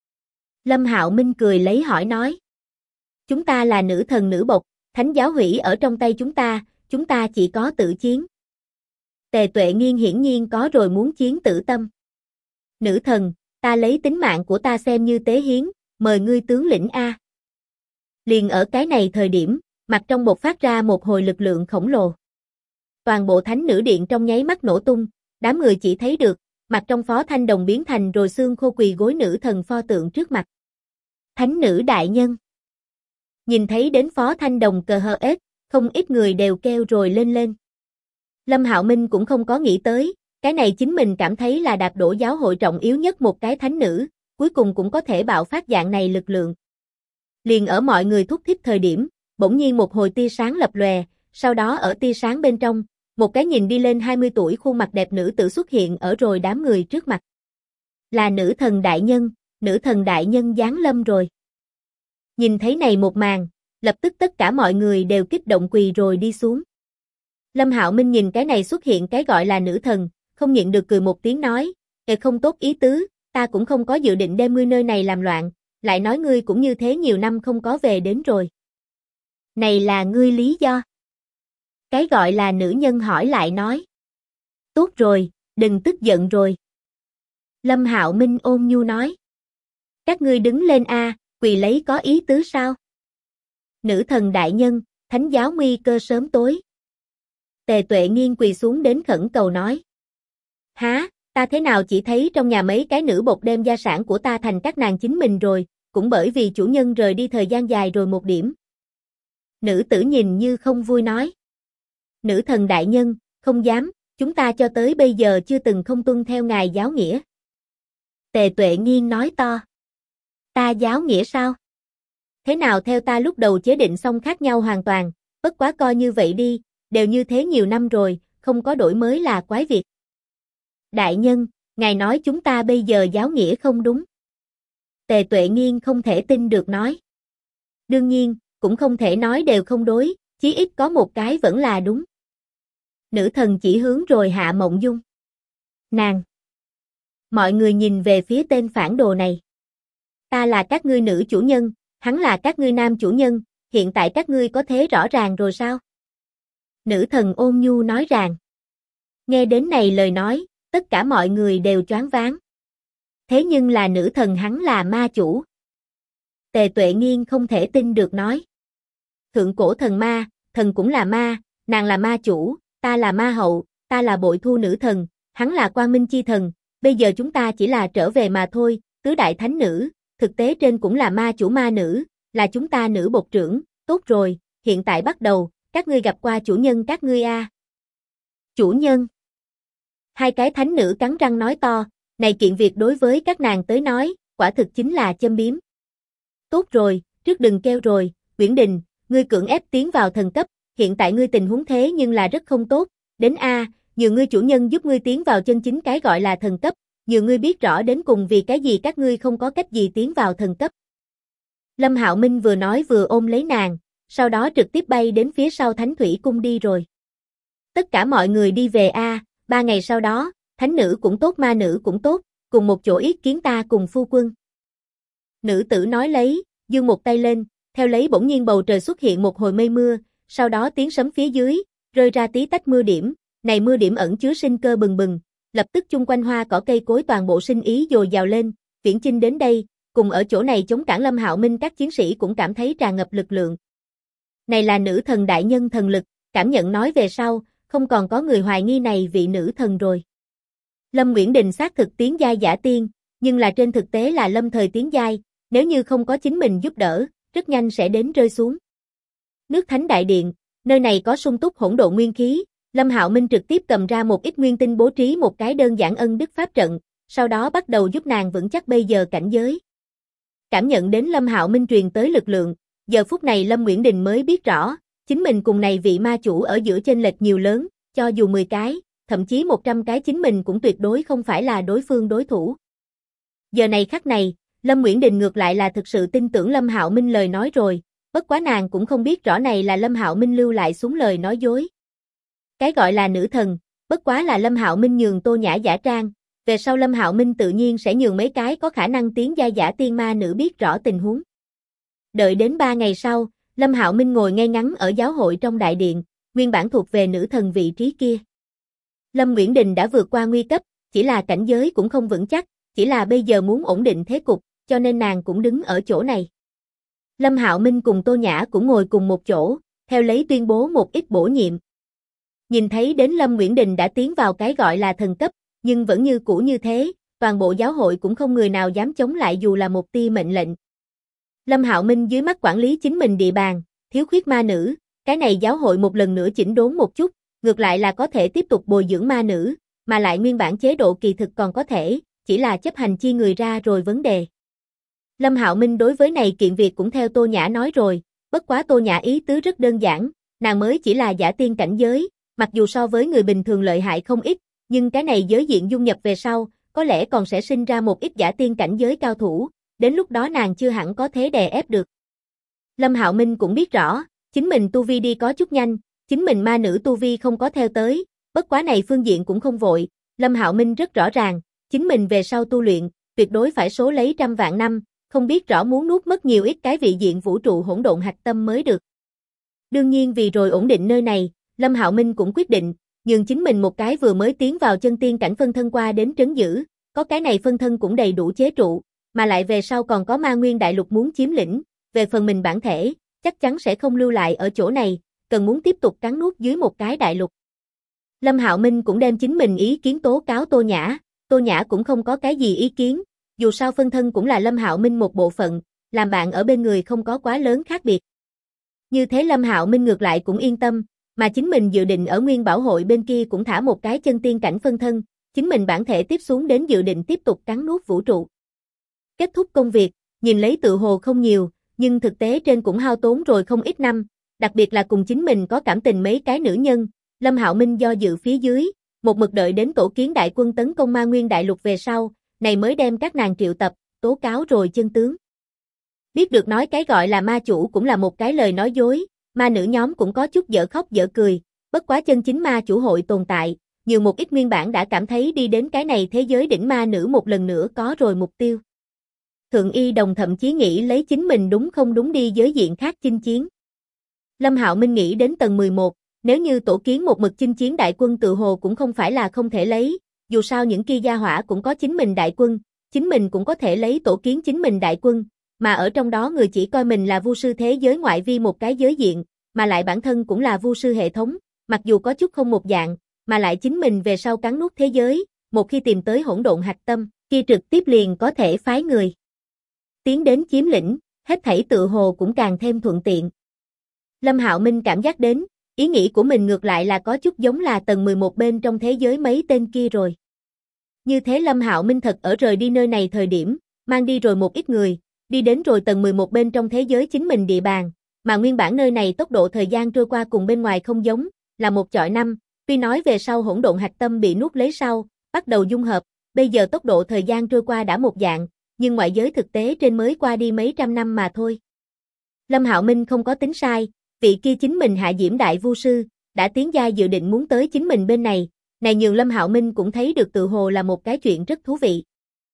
Lâm Hạo Minh cười lấy hỏi nói. Chúng ta là nữ thần nữ bộc, thánh giáo hủy ở trong tay chúng ta chỉ có tự chiến. Tề Tuệ Nghiên hiển nhiên có rồi muốn chiến tử tâm. Nữ thần, ta lấy tính mạng của ta xem như tế hiến, mời ngươi tướng lĩnh A. Liền ở cái này thời điểm, mặt trong bộc phát ra một hồi lực lượng khổng lồ. Toàn bộ thánh nữ điện trong nháy mắt nổ tung, đám người chỉ thấy được, mặt trong Phó Thanh Đồng biến thành rồi xương khô quỳ gối nữ thần pho tượng trước mặt. Thánh nữ đại nhân. Nhìn thấy đến Phó Thanh Đồng cờ hờ ết, không ít người đều kêu rồi lên lên. Lâm Hạo Minh cũng không có nghĩ tới, cái này chính mình cảm thấy là đạp đổ giáo hội trọng yếu nhất một cái thánh nữ, cuối cùng cũng có thể bạo phát dạng này lực lượng. Liền ở mọi người thúc thích thời điểm, bỗng nhiên một hồi tia sáng lập lòe, sau đó ở tia sáng bên trong, một cái nhìn đi lên 20 tuổi khuôn mặt đẹp nữ tử xuất hiện ở rồi đám người trước mặt. Là nữ thần đại nhân giáng lâm rồi. Nhìn thấy này một màn, lập tức tất cả mọi người đều kích động quỳ rồi đi xuống. Lâm Hạo Minh nhìn cái này xuất hiện cái gọi là nữ thần, không nhịn được cười một tiếng nói, không tốt ý tứ, ta cũng không có dự định đem ngươi nơi này làm loạn, lại nói ngươi cũng như thế nhiều năm không có về đến rồi. Này là ngươi lý do. Cái gọi là nữ nhân hỏi lại nói. Tốt rồi, đừng tức giận rồi. Lâm Hạo Minh ôn nhu nói. Các ngươi đứng lên a, quỳ lấy có ý tứ sao? Nữ thần đại nhân, thánh giáo nguy cơ sớm tối. Tề Tuệ Nghiên quỳ xuống đến khẩn cầu nói. Há, ta thế nào chỉ thấy trong nhà mấy cái nữ bột đem gia sản của ta thành các nàng chính mình rồi, cũng bởi vì chủ nhân rời đi thời gian dài rồi một điểm. Nữ tử nhìn như không vui nói. Nữ thần đại nhân, không dám, chúng ta cho tới bây giờ chưa từng không tuân theo ngài giáo nghĩa. Tề Tuệ Nghiên nói to. Ta giáo nghĩa sao? Thế nào theo ta lúc đầu chế định xong khác nhau hoàn toàn, bất quá coi như vậy đi, đều như thế nhiều năm rồi, không có đổi mới là quái việc. Đại nhân, ngài nói chúng ta bây giờ giáo nghĩa không đúng. Tề Tuệ Nghiên không thể tin được nói. Đương nhiên, cũng không thể nói đều không đối, chí ít có một cái vẫn là đúng. Nữ thần chỉ hướng rồi Hạ Mộng Dung. Nàng. Mọi người nhìn về phía tên phản đồ này. Ta là các ngươi nữ chủ nhân, hắn là các ngươi nam chủ nhân, hiện tại các ngươi có thế rõ ràng rồi sao? Nữ thần ôn nhu nói rằng. Nghe đến này lời nói, tất cả mọi người đều choáng váng. Thế nhưng là nữ thần hắn là ma chủ. Tề Tuệ Nghiên không thể tin được nói. Thượng cổ thần ma, thần cũng là ma, nàng là ma chủ, ta là ma hậu, ta là bội thu nữ thần, hắn là quang minh chi thần, bây giờ chúng ta chỉ là trở về mà thôi, tứ đại thánh nữ, thực tế trên cũng là ma chủ ma nữ, là chúng ta nữ bột trưởng, tốt rồi, hiện tại bắt đầu, các ngươi gặp qua chủ nhân các ngươi a. Chủ nhân. Hai cái thánh nữ cắn răng nói to, này kiện việc đối với các nàng tới nói, quả thực chính là châm biếm. Tốt rồi, trước đừng kêu rồi, Uyển Đình, ngươi cưỡng ép tiến vào thần cấp, hiện tại ngươi tình huống thế nhưng là rất không tốt, đến nhờ ngươi chủ nhân giúp ngươi tiến vào chân chính cái gọi là thần cấp, nhờ ngươi biết rõ đến cùng vì cái gì các ngươi không có cách gì tiến vào thần cấp. Lâm Hạo Minh vừa nói vừa ôm lấy nàng, sau đó trực tiếp bay đến phía sau Thánh Thủy Cung đi rồi. Tất cả mọi người đi về 3 ngày sau đó, thánh nữ cũng tốt ma nữ cũng tốt, cùng một chỗ yết kiến ta cùng phu quân. Nữ tử nói lấy, giương một tay lên, theo lấy bỗng nhiên bầu trời xuất hiện một hồi mây mưa, sau đó tiếng sấm phía dưới, rơi ra tí tách mưa điểm, này mưa điểm ẩn chứa sinh cơ bừng bừng, lập tức chung quanh hoa cỏ cây cối toàn bộ sinh ý dồi dào lên, Viễn Chinh đến đây, cùng ở chỗ này chống cản Lâm Hạo Minh các chiến sĩ cũng cảm thấy tràn ngập lực lượng. Này là nữ thần đại nhân thần lực, cảm nhận nói về sau, không còn có người hoài nghi này vị nữ thần rồi. Lâm Uyển Đình xác thực tiến giai giả tiên, nhưng là trên thực tế là lâm thời tiến giai, nếu như không có chính mình giúp đỡ, rất nhanh sẽ đến rơi xuống. Nước Thánh Đại Điện, nơi này có sung túc hỗn độn nguyên khí, Lâm Hạo Minh trực tiếp cầm ra một ít nguyên tinh bố trí một cái đơn giản ân đức pháp trận, sau đó bắt đầu giúp nàng vững chắc bây giờ cảnh giới. Cảm nhận đến Lâm Hạo Minh truyền tới lực lượng, giờ phút này Lâm Uyển Đình mới biết rõ, chính mình cùng này vị ma chủ ở giữa chênh lệch nhiều lớn, cho dù 10 cái, thậm chí 100 cái chính mình cũng tuyệt đối không phải là đối phương đối thủ. Giờ này khắc này, Lâm Uyển Đình ngược lại là thực sự tin tưởng Lâm Hạo Minh lời nói rồi, bất quá nàng cũng không biết rõ này là Lâm Hạo Minh lưu lại xuống lời nói dối. Cái gọi là nữ thần, bất quá là Lâm Hạo Minh nhường Tô Nhã giả trang, về sau Lâm Hạo Minh tự nhiên sẽ nhường mấy cái có khả năng tiến giai giả tiên ma nữ biết rõ tình huống. Đợi đến 3 ngày sau, Lâm Hạo Minh ngồi ngay ngắn ở giáo hội trong đại điện, nguyên bản thuộc về nữ thần vị trí kia. Lâm Uyển Đình đã vượt qua nguy cấp, chỉ là cảnh giới cũng không vững chắc, chỉ là bây giờ muốn ổn định thế cục, cho nên nàng cũng đứng ở chỗ này. Lâm Hạo Minh cùng Tô Nhã cũng ngồi cùng một chỗ, theo lấy tuyên bố một ít bổ nhiệm. Nhìn thấy đến Lâm Uyển Đình đã tiến vào cái gọi là thần cấp, nhưng vẫn như cũ như thế, toàn bộ giáo hội cũng không người nào dám chống lại dù là một tia mệnh lệnh. Lâm Hạo Minh dưới mắt quản lý chính mình địa bàn, thiếu khuyết ma nữ, cái này giáo hội một lần nữa chỉnh đốn một chút, ngược lại là có thể tiếp tục bồi dưỡng ma nữ, mà lại nguyên bản chế độ kỳ thực còn có thể, chỉ là chấp hành chi người ra rồi vấn đề. Lâm Hạo Minh đối với này kiện việc cũng theo Tô Nhã nói rồi, bất quá Tô Nhã ý tứ rất đơn giản, nàng mới chỉ là giả tiên cảnh giới, mặc dù so với người bình thường lợi hại không ít, nhưng cái này giới diện dung nhập về sau, có lẽ còn sẽ sinh ra một ít giả tiên cảnh giới cao thủ, đến lúc đó nàng chưa hẳn có thế đè ép được. Lâm Hạo Minh cũng biết rõ, chính mình tu vi đi có chút nhanh, chính mình ma nữ tu vi không có theo tới, bất quá này phương diện cũng không vội, Lâm Hạo Minh rất rõ ràng, chính mình về sau tu luyện, tuyệt đối phải số lấy trăm vạn năm, không biết rõ muốn nuốt mất nhiều ít cái vị diện vũ trụ hỗn độn hạch tâm mới được. Đương nhiên vì rồi ổn định nơi này, Lâm Hạo Minh cũng quyết định, nhường chính mình một cái vừa mới tiến vào chân tiên cảnh phân thân qua đến trấn giữ, có cái này phân thân cũng đầy đủ chế trụ, mà lại về sau còn có ma nguyên đại lục muốn chiếm lĩnh, về phần mình bản thể, chắc chắn sẽ không lưu lại ở chỗ này, cần muốn tiếp tục cắn nuốt dưới một cái đại lục. Lâm Hạo Minh cũng đem chính mình ý kiến tố cáo Tô Nhã cũng không có cái gì ý kiến, dù sao phân thân cũng là Lâm Hạo Minh một bộ phận, làm bạn ở bên người không có quá lớn khác biệt. Như thế Lâm Hạo Minh ngược lại cũng yên tâm, mà chính mình dự định ở Nguyên Bảo hội bên kia cũng thả một cái chân tiên cảnh phân thân, chính mình bản thể tiếp xuống đến dự định tiếp tục cắn nuốt vũ trụ. Kết thúc công việc, nhìn lấy tự hồ không nhiều, nhưng thực tế trên cũng hao tốn rồi không ít năm, đặc biệt là cùng chính mình có cảm tình mấy cái nữ nhân, Lâm Hạo Minh do dự phía dưới, một mực đợi đến tổ kiến đại quân tấn công ma nguyên đại lục về sau, này mới đem các nàng triệu tập, tố cáo rồi chân tướng. Biết được nói cái gọi là ma chủ cũng là một cái lời nói dối, ma nữ nhóm cũng có chút dở khóc dở cười, bất quá chân chính ma chủ hội tồn tại, nhiều một ít nguyên bản đã cảm thấy đi đến cái này thế giới đỉnh ma nữ một lần nữa có rồi mục tiêu. Thượng Y Đồng thậm chí nghĩ lấy chính mình đúng không đúng đi giới diện khác chinh chiến. Lâm Hạo Minh nghĩ đến tầng 11, nếu như tổ kiến một mực chinh chiến đại quân tự hồ cũng không phải là không thể lấy, dù sao những kia gia hỏa cũng có chính mình đại quân, chính mình cũng có thể lấy tổ kiến chính mình đại quân, mà ở trong đó người chỉ coi mình là vu sư thế giới ngoại vi một cái giới diện, mà lại bản thân cũng là vu sư hệ thống, mặc dù có chút không một dạng, mà lại chính mình về sau cắn nuốt thế giới, một khi tìm tới hỗn độn hạch tâm, khi trực tiếp liền có thể phái người tiến đến chiếm lĩnh, hết thảy tự hồ cũng càng thêm thuận tiện. Lâm Hạo Minh cảm giác đến, Ý nghĩ của mình ngược lại là có chút giống là tầng 11 bên trong thế giới mấy tên kia rồi. Như thế Lâm Hạo Minh thật ở rời đi nơi này thời điểm, mang đi rồi một ít người, đi đến rồi tầng 11 bên trong thế giới chính mình địa bàn, mà nguyên bản nơi này tốc độ thời gian trôi qua cùng bên ngoài không giống, là 1:5, tuy nói về sau hỗn độn hạch tâm bị nuốt lấy sau, bắt đầu dung hợp, bây giờ tốc độ thời gian trôi qua đã một dạng, nhưng ngoại giới thực tế trên mới qua đi mấy trăm năm mà thôi. Lâm Hạo Minh không có tính sai, vị kia chính mình Hạ Diễm Đại Vu Sư, đã tiến giai dự định muốn tới chính mình bên này, này nhường Lâm Hạo Minh cũng thấy được tự hồ là một cái chuyện rất thú vị.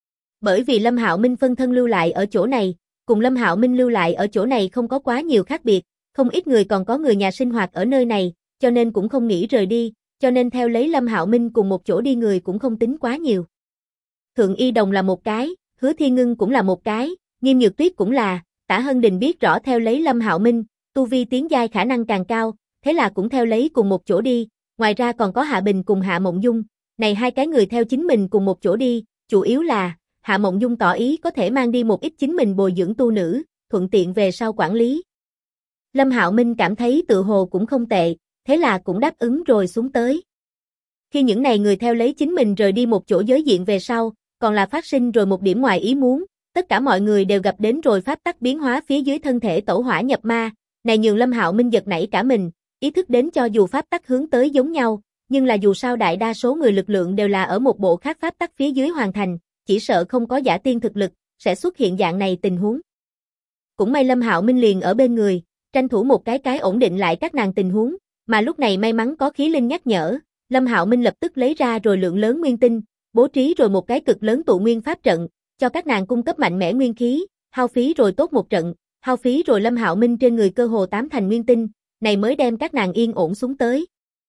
Bởi vì Lâm Hạo Minh phân thân lưu lại ở chỗ này, cùng Lâm Hạo Minh lưu lại ở chỗ này không có quá nhiều khác biệt, không ít người còn có người nhà sinh hoạt ở nơi này, cho nên cũng không nghĩ rời đi, cho nên theo lấy Lâm Hạo Minh cùng một chỗ đi người cũng không tính quá nhiều. Thượng Y Đồng là một cái, Hứa Thiên Ngưng cũng là một cái, Nghiêm Nhược Tuyết cũng là, Tả Hân Đình biết rõ theo lấy Lâm Hạo Minh, tu vi tiến giai khả năng càng cao, thế là cũng theo lấy cùng một chỗ đi, ngoài ra còn có Hạ Bình cùng Hạ Mộng Dung, này hai cái người theo chính mình cùng một chỗ đi, chủ yếu là Hạ Mộng Dung tỏ ý có thể mang đi một ít chính mình bồi dưỡng tu nữ, thuận tiện về sau quản lý. Lâm Hạo Minh cảm thấy tự hồ cũng không tệ, thế là cũng đáp ứng rồi xuống tới. Khi những này người theo lấy chính mình rời đi một chỗ giới diện về sau, còn là phát sinh rồi một điểm ngoài ý muốn, tất cả mọi người đều gặp đến rồi pháp tắc biến hóa phía dưới thân thể tẩu hỏa nhập ma, này nhường Lâm Hạo Minh giật nảy cả mình, ý thức đến cho dù pháp tắc hướng tới giống nhau, nhưng là dù sao đại đa số người lực lượng đều là ở một bộ khác pháp tắc phía dưới hoàn thành, chỉ sợ không có giả tiên thực lực, sẽ xuất hiện dạng này tình huống. Cũng may Lâm Hạo Minh liền ở bên người, tranh thủ một cái ổn định lại các nàng tình huống, mà lúc này may mắn có khí linh nhắc nhở, Lâm Hạo Minh lập tức lấy ra rồi lượng lớn nguyên tinh, bố trí rồi một cái cực lớn tụ nguyên pháp trận, cho các nàng cung cấp mạnh mẽ nguyên khí, hao phí rồi tốt một trận, hao phí rồi Lâm Hạo Minh trên người cơ hồ 8 thành nguyên tinh, này mới đem các nàng yên ổn xuống tới.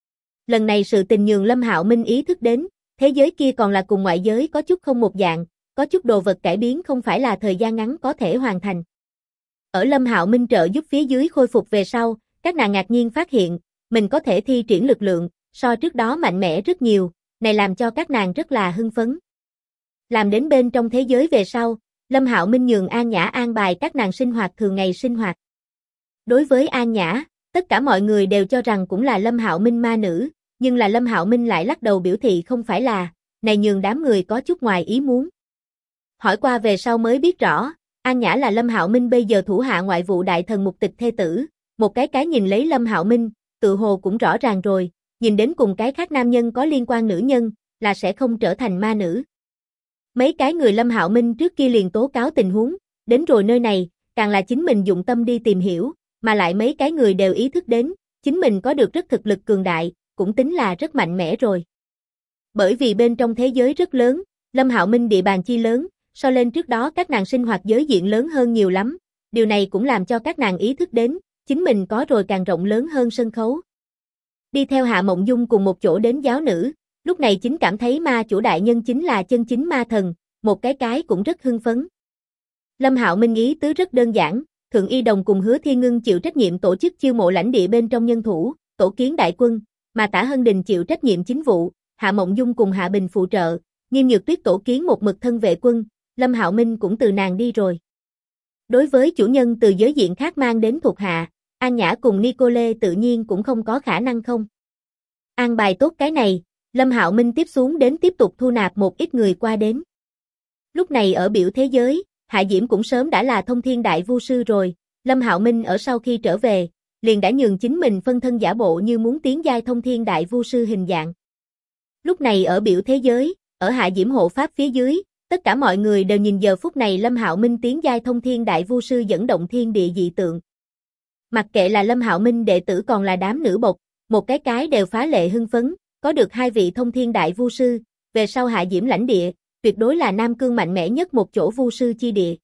Lần này sự tình nhường Lâm Hạo Minh ý thức đến, thế giới kia còn là cùng ngoại giới có chút không một dạng, có chút đồ vật cải biến không phải là thời gian ngắn có thể hoàn thành. Ở Lâm Hạo Minh trợ giúp phía dưới khôi phục về sau, các nàng ngạc nhiên phát hiện, mình có thể thi triển lực lượng, so trước đó mạnh mẽ rất nhiều, này làm cho các nàng rất là hưng phấn. Làm đến bên trong thế giới về sau, Lâm Hạo Minh nhường An Nhã an bài các nàng sinh hoạt thường ngày sinh hoạt. Đối với An Nhã, tất cả mọi người đều cho rằng cũng là Lâm Hạo Minh ma nữ, nhưng là Lâm Hạo Minh lại lắc đầu biểu thị không phải là, này nhường đám người có chút ngoài ý muốn. Hỏi qua về sau mới biết rõ, An Nhã là Lâm Hạo Minh bây giờ thủ hạ ngoại vụ đại thần mục tịch thê tử, một cái nhìn lấy Lâm Hạo Minh, tự hồ cũng rõ ràng rồi, nhìn đến cùng cái khác nam nhân có liên quan nữ nhân, là sẽ không trở thành ma nữ. Mấy cái người Lâm Hạo Minh trước kia liền tố cáo tình huống, đến rồi nơi này, càng là chính mình dụng tâm đi tìm hiểu, mà lại mấy cái người đều ý thức đến, chính mình có được rất thực lực cường đại, cũng tính là rất mạnh mẽ rồi. Bởi vì bên trong thế giới rất lớn, Lâm Hạo Minh địa bàn chi lớn, so lên trước đó các nàng sinh hoạt giới diện lớn hơn nhiều lắm, điều này cũng làm cho các nàng ý thức đến, chính mình có rồi càng rộng lớn hơn sân khấu. Đi theo Hạ Mộng Dung cùng một chỗ đến giáo nữ, lúc này chính cảm thấy ma chủ đại nhân chính là chân chính ma thần, một cái cũng rất hưng phấn. Lâm Hạo Minh ý tứ rất đơn giản, Thượng Y Đồng cùng Hứa Thiên Ngưng chịu trách nhiệm tổ chức chiêu mộ lãnh địa bên trong nhân thủ, tổ kiến đại quân, mà Tả Hân Đình chịu trách nhiệm chính vụ, Hạ Mộng Dung cùng Hạ Bình phụ trợ, Nghiêm Nhược Tuyết tổ kiến một mực thân vệ quân, Lâm Hạo Minh cũng từ nàng đi rồi. Đối với chủ nhân từ giới diện khác mang đến thuộc hạ, An Nhã cùng Nicole tự nhiên cũng không có khả năng không. An bài tốt cái này, Lâm Hạo Minh tiếp xuống đến tiếp tục thu nạp một ít người qua đến. Lúc này ở biểu thế giới, Hạ Diễm cũng sớm đã là thông thiên đại vu sư rồi, Lâm Hạo Minh ở sau khi trở về, liền đã nhường chính mình phân thân giả bộ như muốn tiến giai thông thiên đại vu sư hình dạng. Lúc này ở biểu thế giới, ở Hạ Diễm hộ pháp phía dưới, tất cả mọi người đều nhìn giờ phút này Lâm Hạo Minh tiến giai thông thiên đại vu sư dẫn động thiên địa dị tượng. Mặc kệ là Lâm Hạo Minh đệ tử còn là đám nữ bộc, một cái đều phá lệ hưng phấn, có được hai vị thông thiên đại vu sư, về sau Hạ Diễm lãnh địa, tuyệt đối là Nam Cương mạnh mẽ nhất một chỗ vu sư chi địa.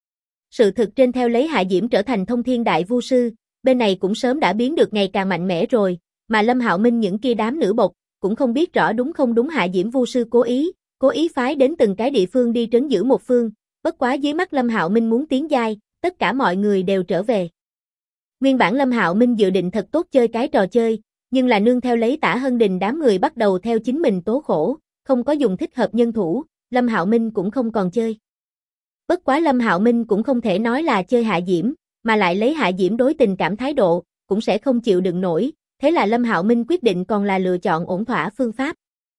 Sự thực trên theo lấy Hạ Diễm trở thành thông thiên đại vu sư, bên này cũng sớm đã biến được ngày càng mạnh mẽ rồi, mà Lâm Hạo Minh những kia đám nữ bộc, cũng không biết rõ đúng không đúng Hạ Diễm vu sư cố ý phái đến từng cái địa phương đi trấn giữ một phương, bất quá dưới mắt Lâm Hạo Minh muốn tiến giai, tất cả mọi người đều trở về. Nguyên bản Lâm Hạo Minh dự định thật tốt chơi cái trò chơi, nhưng là nương theo lấy Tả Hân Đình đám người bắt đầu theo chính mình tố khổ, không có dùng thích hợp nhân thủ, Lâm Hạo Minh cũng không còn chơi. Bất quá Lâm Hạo Minh cũng không thể nói là chơi Hạ Diễm, mà lại lấy Hạ Diễm đối tình cảm thái độ, cũng sẽ không chịu đựng nổi, thế là Lâm Hạo Minh quyết định còn là lựa chọn ổn thỏa phương pháp.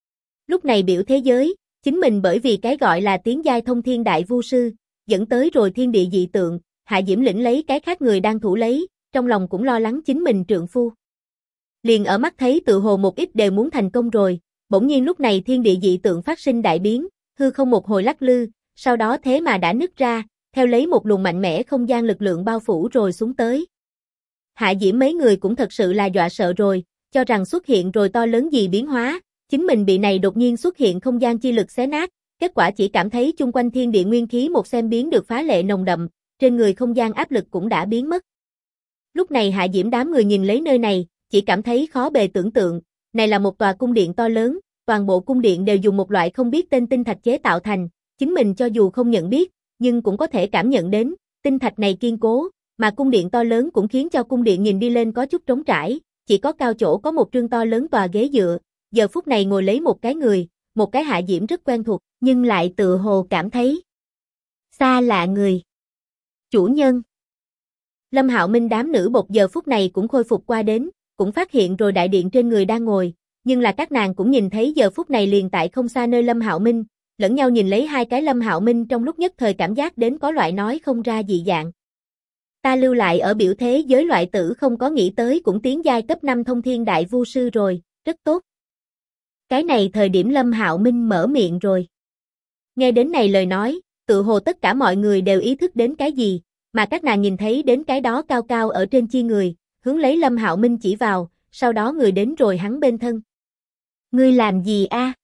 Lúc này biểu thế giới, chính mình bởi vì cái gọi là tiến giai thông thiên đại vu sư, dẫn tới rồi thiên địa dị tượng, Hạ Diễm lĩnh lấy cái khác người đang thủ lấy, trong lòng cũng lo lắng chính mình trượng phu. Liền ở mắt thấy tự hồ một ít đều muốn thành công rồi, bỗng nhiên lúc này thiên địa dị tượng phát sinh đại biến, hư không một hồi lắc lư, sau đó thế mà đã nứt ra, theo lấy một luồng mạnh mẽ không gian lực lượng bao phủ rồi xuống tới. Hạ Diễm mấy người cũng thật sự là dọa sợ rồi, cho rằng xuất hiện rồi to lớn gì biến hóa, chính mình bị này đột nhiên xuất hiện không gian chi lực xé nát, kết quả chỉ cảm thấy chung quanh thiên địa nguyên khí một xem biến được phá lệ nồng đậm, trên người không gian áp lực cũng đã biến mất. Lúc này Hạ Diễm đám người nhìn lấy nơi này, chỉ cảm thấy khó bề tưởng tượng, này là một tòa cung điện to lớn, toàn bộ cung điện đều dùng một loại không biết tên tinh thạch chế tạo thành, chính mình cho dù không nhận biết, nhưng cũng có thể cảm nhận đến, tinh thạch này kiên cố, mà cung điện to lớn cũng khiến cho cung điện nhìn đi lên có chút trống trải, chỉ có cao chỗ có một trương to lớn tòa ghế dựa, giờ phút này ngồi lấy một cái người, một cái Hạ Diễm rất quen thuộc, nhưng lại tự hồ cảm thấy xa lạ người. Chủ nhân. Lâm Hạo Minh đám nữ bột giờ phút này cũng khôi phục qua đến, cũng phát hiện rồi đại điện trên người đang ngồi, nhưng là các nàng cũng nhìn thấy giờ phút này liền tại không xa nơi Lâm Hạo Minh, lẫn nhau nhìn lấy hai cái Lâm Hạo Minh trong lúc nhất thời cảm giác đến có loại nói không ra dị dạng. Ta lưu lại ở biểu thế giới loại tử không có nghĩ tới cũng tiến giai cấp 5 thông thiên đại vu sư rồi, rất tốt. Cái này thời điểm Lâm Hạo Minh mở miệng rồi. Nghe đến này lời nói, tự hồ tất cả mọi người đều ý thức đến cái gì, mà các nàng nhìn thấy đến cái đó cao cao ở trên chi người, hướng lấy Lâm Hạo Minh chỉ vào, sau đó người đến rồi hắn bên thân. Ngươi làm gì a?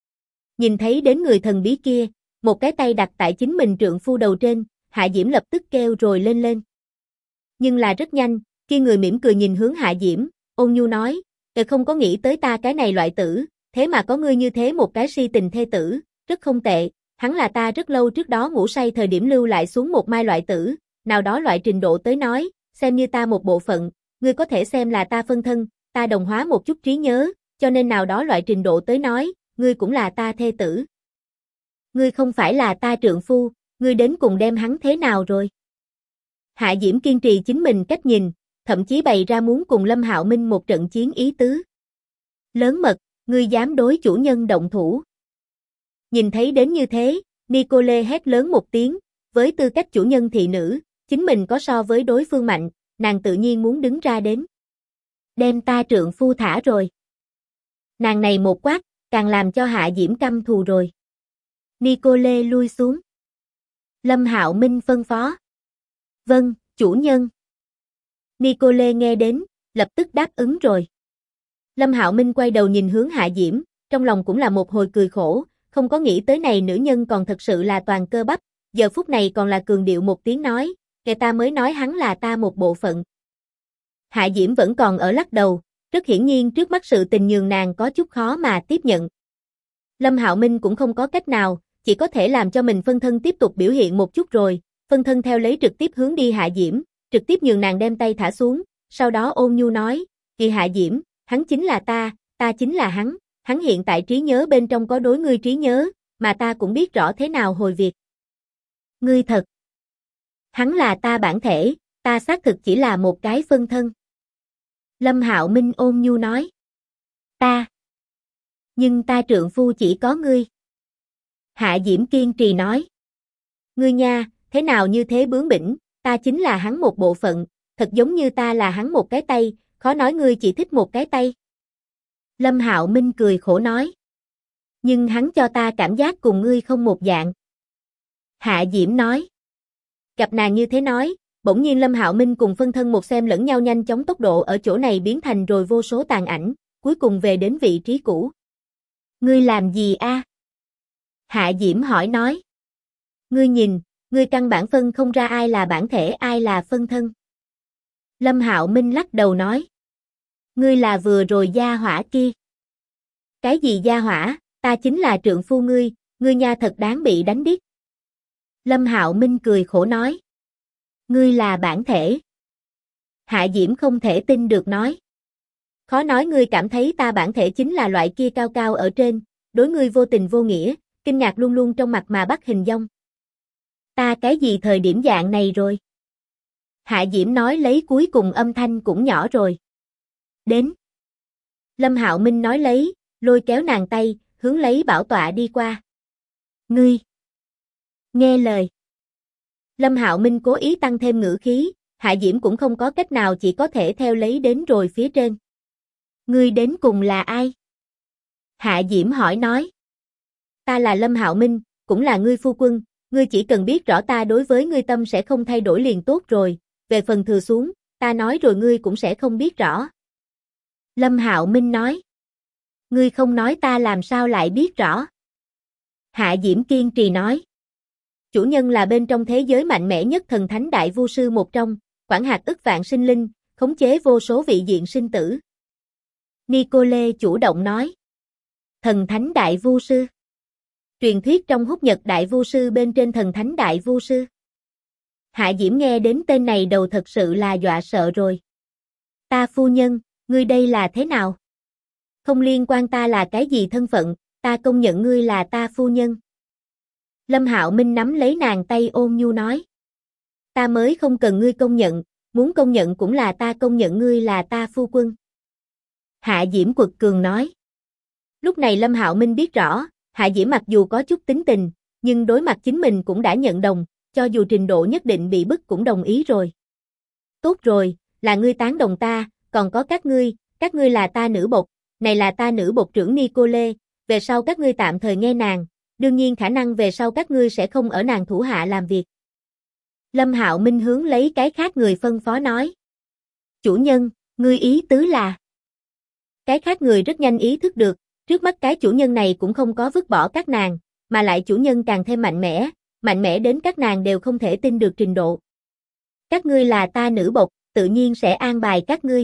Nhìn thấy đến người thần bí kia, một cái tay đặt tại chính mình trượng phu đầu trên, Hạ Diễm lập tức kêu rồi lên lên. Nhưng là rất nhanh, kia người mỉm cười nhìn hướng Hạ Diễm, ôn nhu nói, không có nghĩ tới ta cái này loại tử, thế mà có ngươi như thế một cái si tình thê tử, rất không tệ, hắn là ta rất lâu trước đó ngủ say thời điểm lưu lại xuống một mai loại tử, nào đó loại trình độ tới nói, xem như ta một bộ phận, ngươi có thể xem là ta phân thân, ta đồng hóa một chút trí nhớ, cho nên nào đó loại trình độ tới nói, ngươi cũng là ta thê tử. Ngươi không phải là ta trượng phu, ngươi đến cùng đem hắn thế nào rồi? Hạ Diễm kiên trì chính mình cách nhìn, thậm chí bày ra muốn cùng Lâm Hạo Minh một trận chiến ý tứ. Lớn mật, ngươi dám đối chủ nhân động thủ. Nhìn thấy đến như thế, Nicole hét lớn một tiếng, với tư cách chủ nhân thị nữ, chính mình có so với đối phương mạnh, nàng tự nhiên muốn đứng ra đến. Đem ta trượng phu thả rồi. Nàng này một quát, càng làm cho Hạ Diễm căm thù rồi. Nicole lui xuống. Lâm Hạo Minh phân phó. Vâng, chủ nhân. Nicole nghe đến, lập tức đáp ứng rồi. Lâm Hạo Minh quay đầu nhìn hướng Hạ Diễm, trong lòng cũng là một hồi cười khổ, không có nghĩ tới này nữ nhân còn thật sự là toàn cơ bắp, giờ phút này còn là cường điệu một tiếng nói, kẻ ta mới nói hắn là ta một bộ phận. Hạ Diễm vẫn còn ở lắc đầu, rất hiển nhiên trước mắt sự tình nhường nàng có chút khó mà tiếp nhận. Lâm Hạo Minh cũng không có cách nào, chỉ có thể làm cho mình phân thân tiếp tục biểu hiện một chút rồi, phân thân theo lấy trực tiếp hướng đi Hạ Diễm, trực tiếp nhường nàng đem tay thả xuống, sau đó ôn nhu nói, kỳ Hạ Diễm, hắn chính là ta chính là hắn hiện tại trí nhớ bên trong có đối ngươi trí nhớ, mà ta cũng biết rõ thế nào hồi việc. Ngươi thật. Hắn là ta bản thể, ta xác thực chỉ là một cái phân thân. Lâm Hạo Minh ôn nhu nói. Ta. Nhưng ta trượng phu chỉ có ngươi. Hạ Diễm kiên trì nói. Ngươi nha, thế nào như thế bướng bỉnh, ta chính là hắn một bộ phận, thật giống như ta là hắn một cái tay, khó nói ngươi chỉ thích một cái tay. Lâm Hạo Minh cười khổ nói. Nhưng hắn cho ta cảm giác cùng ngươi không một dạng. Hạ Diễm nói. Gặp nàng như thế nói, bỗng nhiên Lâm Hạo Minh cùng phân thân một xem lẫn nhau nhanh chóng tốc độ ở chỗ này biến thành rồi vô số tàn ảnh, cuối cùng về đến vị trí cũ. Ngươi làm gì a? Hạ Diễm hỏi nói. Ngươi nhìn, ngươi căn bản phân không ra ai là bản thể ai là phân thân. Lâm Hạo Minh lắc đầu nói. Ngươi là vừa rồi gia hỏa kia. Cái gì gia hỏa, ta chính là trượng phu ngươi nha thật đáng bị đánh điếc. Lâm Hạo Minh cười khổ nói. Ngươi là bản thể. Hạ Diễm không thể tin được nói. Khó nói ngươi cảm thấy ta bản thể chính là loại kia cao cao ở trên, đối ngươi vô tình vô nghĩa, kinh ngạc luôn luôn trong mặt mà bắt hình dong. Ta cái gì thời điểm dạng này rồi? Hạ Diễm nói lấy cuối cùng âm thanh cũng nhỏ rồi. Đến, Lâm Hạo Minh nói lấy, lôi kéo nàng tay, hướng lấy bảo tọa đi qua. Ngươi! Nghe lời! Lâm Hạo Minh cố ý tăng thêm ngữ khí, Hạ Diễm cũng không có cách nào chỉ có thể theo lấy đến rồi phía trên. Ngươi đến cùng là ai? Hạ Diễm hỏi nói. Ta là Lâm Hạo Minh, cũng là ngươi phu quân, ngươi chỉ cần biết rõ ta đối với ngươi tâm sẽ không thay đổi liền tốt rồi, về phần thừa xuống, ta nói rồi ngươi cũng sẽ không biết rõ. Lâm Hạo Minh nói. Ngươi không nói ta làm sao lại biết rõ? Hạ Diễm kiên trì nói. Chủ nhân là bên trong thế giới mạnh mẽ nhất thần thánh đại vu sư một trong, quản hạt ức vạn sinh linh, khống chế vô số vị diện sinh tử. Nicole chủ động nói. Thần thánh đại vu sư. Truyền thuyết trong húc nhật đại vu sư bên trên thần thánh đại vu sư. Hạ Diễm nghe đến tên này đầu thật sự là dọa sợ rồi. Ta phu nhân, ngươi đây là thế nào? Không liên quan ta là cái gì thân phận, ta công nhận ngươi là ta phu nhân. Lâm Hạo Minh nắm lấy nàng tay ôn nhu nói. Ta mới không cần ngươi công nhận, muốn công nhận cũng là ta công nhận ngươi là ta phu quân. Hạ Diễm quật cường nói. Lúc này Lâm Hạo Minh biết rõ, Hạ Diễm mặc dù có chút tính tình, nhưng đối mặt chính mình cũng đã nhận đồng, cho dù trình độ nhất định bị bức cũng đồng ý rồi. Tốt rồi, là ngươi tán đồng ta, còn có các ngươi là ta nữ bột, này là ta nữ bột trưởng Nicole, về sau các ngươi tạm thời nghe nàng, đương nhiên khả năng về sau các ngươi sẽ không ở nàng thủ hạ làm việc. Lâm Hạo Minh hướng lấy cái khác người phân phó nói. Chủ nhân, ngươi ý tứ là. Cái khác người rất nhanh ý thức được, trước mắt cái chủ nhân này cũng không có vứt bỏ các nàng, mà lại chủ nhân càng thêm mạnh mẽ đến các nàng đều không thể tin được trình độ. Các ngươi là ta nữ bột, tự nhiên sẽ an bài các ngươi.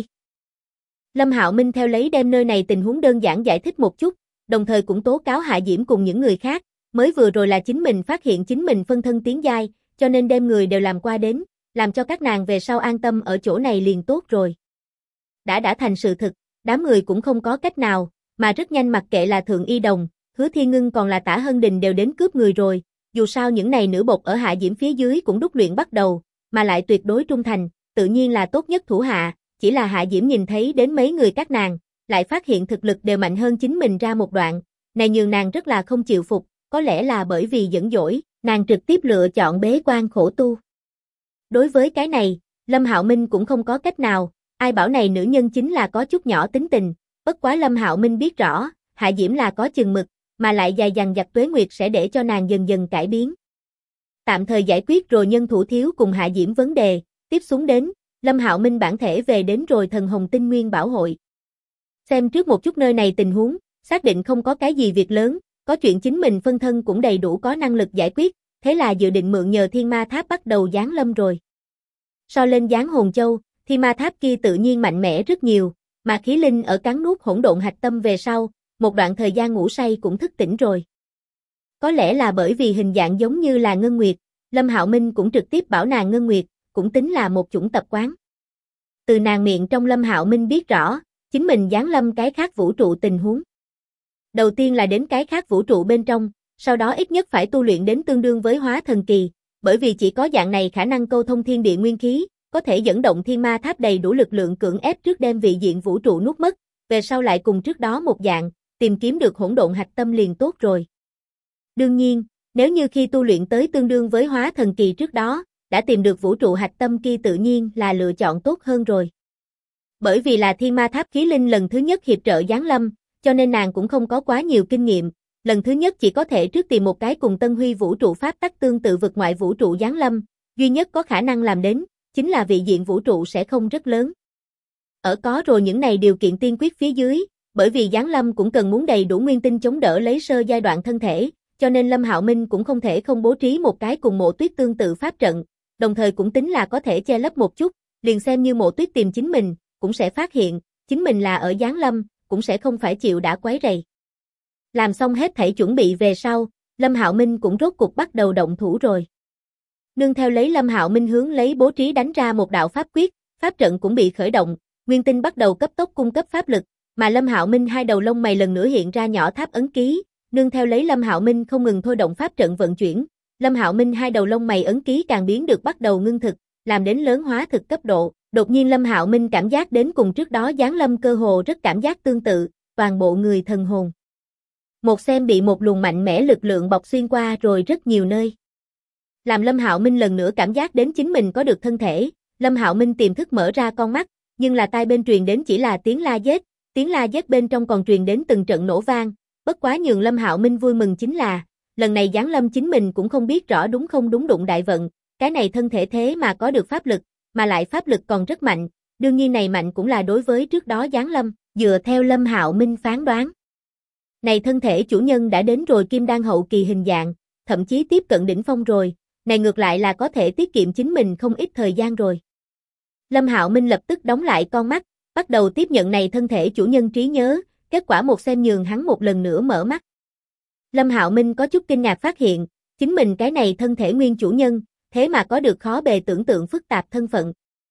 Lâm Hạo Minh theo lấy đem nơi này tình huống đơn giản giải thích một chút, đồng thời cũng tố cáo Hạ Diễm cùng những người khác, mới vừa rồi là chính mình phát hiện chính mình phân thân tiến giai, cho nên đem người đều làm qua đến, làm cho các nàng về sau an tâm ở chỗ này liền tốt rồi. Đã thành sự thực, đám người cũng không có cách nào, mà rất nhanh mặc kệ là Thượng Y Đồng, Hứa Thiên Ngưng còn là Tả Hân Đình đều đến cướp người rồi, dù sao những này nữ bột ở Hạ Diễm phía dưới cũng đúc luyện bắt đầu, mà lại tuyệt đối trung thành, tự nhiên là tốt nhất thủ hạ, chỉ là Hạ Diễm nhìn thấy đến mấy người các nàng, lại phát hiện thực lực đều mạnh hơn chính mình ra một đoạn, này nhường nàng rất là không chịu phục, có lẽ là bởi vì giận dỗi, nàng trực tiếp lựa chọn bế quan khổ tu. Đối với cái này, Lâm Hạo Minh cũng không có cách nào, ai bảo này nữ nhân chính là có chút nhỏ tính tình, bất quá Lâm Hạo Minh biết rõ, Hạ Diễm là có chừng mực, mà lại dài dằng dặc tuế nguyệt sẽ để cho nàng dần dần cải biến. Tạm thời giải quyết rồi nhân thủ thiếu cùng Hạ Diễm vấn đề, tiếp xuống đến, Lâm Hạo Minh bản thể về đến rồi Thần Hồng Tinh Nguyên Bảo hội. Xem trước một chút nơi này tình huống, xác định không có cái gì việc lớn, có chuyện chính mình phân thân cũng đầy đủ có năng lực giải quyết, thế là dự định mượn nhờ Thiên Ma Tháp bắt đầu giáng lâm rồi. So lên giáng hồn châu, Thiên Ma Tháp kia tự nhiên mạnh mẽ rất nhiều, mà khí linh ở cắn nuốt hỗn độn hạch tâm về sau, một đoạn thời gian ngủ say cũng thức tỉnh rồi. Có lẽ là bởi vì hình dạng giống như là Ngân Nguyệt, Lâm Hạo Minh cũng trực tiếp bảo nàng Ngân Nguyệt, cũng tính là một chủng tập quán. Từ nàng miệng trong Lâm Hạo Minh biết rõ, chính mình giáng lâm cái khác vũ trụ tình huống. Đầu tiên là đến cái khác vũ trụ bên trong, sau đó ít nhất phải tu luyện đến tương đương với hóa thần kỳ, bởi vì chỉ có dạng này khả năng câu thông thiên địa nguyên khí, có thể dẫn động Thiên Ma Tháp đầy đủ lực lượng cưỡng ép trước đem vị diện vũ trụ nuốt mất, về sau lại cùng trước đó một dạng, tìm kiếm được hỗn độn hạch tâm liền tốt rồi. Đương nhiên, nếu như khi tu luyện tới tương đương với hóa thần kỳ trước đó, đã tìm được vũ trụ hạch tâm kia tự nhiên là lựa chọn tốt hơn rồi. Bởi vì là Thiên Ma Tháp khí linh lần thứ nhất hiệp trợ giáng lâm, cho nên nàng cũng không có quá nhiều kinh nghiệm, lần thứ nhất chỉ có thể trước tìm một cái cùng Tân Huy vũ trụ pháp tắc tương tự vực ngoại vũ trụ giáng lâm, duy nhất có khả năng làm đến, chính là vị diện vũ trụ sẽ không rất lớn. Ở có rồi những này điều kiện tiên quyết phía dưới, bởi vì giáng lâm cũng cần muốn đầy đủ nguyên tinh chống đỡ lấy sơ giai đoạn thân thể, cho nên Lâm Hạo Minh cũng không thể không bố trí một cái cùng Mộ Tuyết tương tự pháp trận, đồng thời cũng tính là có thể che lấp một chút, liền xem như Mộ Tuyết tìm chính mình, cũng sẽ phát hiện, chính mình là ở giáng lâm, cũng sẽ không phải chịu đã quấy rầy. Làm xong hết thảy chuẩn bị về sau, Lâm Hạo Minh cũng rốt cục bắt đầu động thủ rồi. Nương theo lấy Lâm Hạo Minh hướng lấy bố trí đánh ra một đạo pháp quyết, pháp trận cũng bị khởi động, nguyên tinh bắt đầu cấp tốc cung cấp pháp lực, mà Lâm Hạo Minh hai đầu lông mày lần nữa hiện ra nhỏ tháp ấn ký, nương theo lấy Lâm Hạo Minh không ngừng thôi động pháp trận vận chuyển, Lâm Hạo Minh hai đầu lông mày ấn ký càng biến được bắt đầu ngưng thực, làm đến lớn hóa thực cấp độ, Đột nhiên Lâm Hạo Minh cảm giác đến cùng trước đó giáng lâm cơ hồ rất cảm giác tương tự, toàn bộ người thần hồn. Một xem bị một luồng mạnh mẽ lực lượng bọc xuyên qua rồi rất nhiều nơi. Làm Lâm Hạo Minh lần nữa cảm giác đến chính mình có được thân thể, Lâm Hạo Minh tiềm thức mở ra con mắt, nhưng là tai bên truyền đến chỉ là tiếng la giết bên trong còn truyền đến từng trận nổ vang, bất quá nhường Lâm Hạo Minh vui mừng chính là, lần này giáng lâm chính mình cũng không biết rõ đúng không đúng đụng đại vận, cái này thân thể thế mà có được pháp lực, mà lại pháp lực còn rất mạnh, đương nhiên này mạnh cũng là đối với trước đó giáng lâm, dựa theo Lâm Hạo Minh phán đoán. Này thân thể chủ nhân đã đến rồi kim đan hậu kỳ hình dạng, thậm chí tiếp cận đỉnh phong rồi, này ngược lại là có thể tiết kiệm chính mình không ít thời gian rồi. Lâm Hạo Minh lập tức đóng lại con mắt, bắt đầu tiếp nhận này thân thể chủ nhân trí nhớ, kết quả một xem nhường hắn một lần nữa mở mắt. Lâm Hạo Minh có chút kinh ngạc phát hiện, chính mình cái này thân thể nguyên chủ nhân, thế mà có được khó bề tưởng tượng phức tạp thân phận.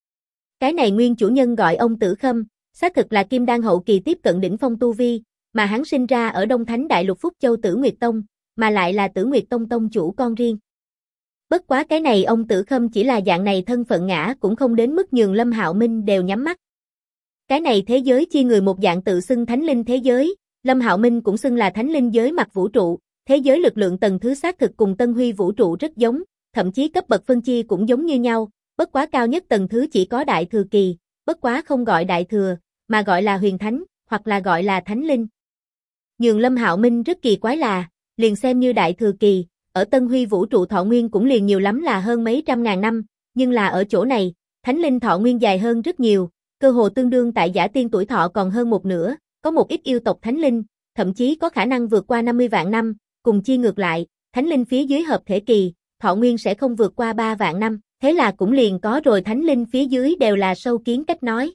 Cái này nguyên chủ nhân gọi ông Tử Khâm, xác thực là kim đan hậu kỳ tiếp cận đỉnh phong tu vi, mà hắn sinh ra ở Đông Thánh Đại Lục Phúc Châu Tử Nguyệt Tông, mà lại là Tử Nguyệt Tông tông chủ con riêng. Bất quá cái này ông Tử Khâm chỉ là dạng này thân phận ngã cũng không đến mức nhường Lâm Hạo Minh đều nhắm mắt. Cái này thế giới chia người một dạng tự xưng thánh linh thế giới, Lâm Hạo Minh cũng xưng là thánh linh giới mặt vũ trụ, thế giới lực lượng tầng thứ xác thực cùng Tân Huy vũ trụ rất giống, thậm chí cấp bậc phân chia cũng giống như nhau, bất quá cao nhất tầng thứ chỉ có đại thừa kỳ, bất quá không gọi đại thừa, mà gọi là huyền thánh, hoặc là gọi là thánh linh. Nhường Lâm Hạo Minh rất kỳ quái là, liền xem như đại thừa kỳ, ở Tân Huy vũ trụ thọ nguyên cũng liền nhiều lắm là hơn mấy trăm ngàn năm, nhưng là ở chỗ này, thánh linh thọ nguyên dài hơn rất nhiều, cơ hồ tương đương tại giả tiên tuổi thọ còn hơn một nửa, có một ít yêu tộc thánh linh, thậm chí có khả năng vượt qua 50 vạn năm, cùng chi ngược lại, thánh linh phía dưới hợp thể kỳ, thọ nguyên sẽ không vượt qua 3 vạn năm, thế là cũng liền có rồi thánh linh phía dưới đều là sâu kiến cách nói.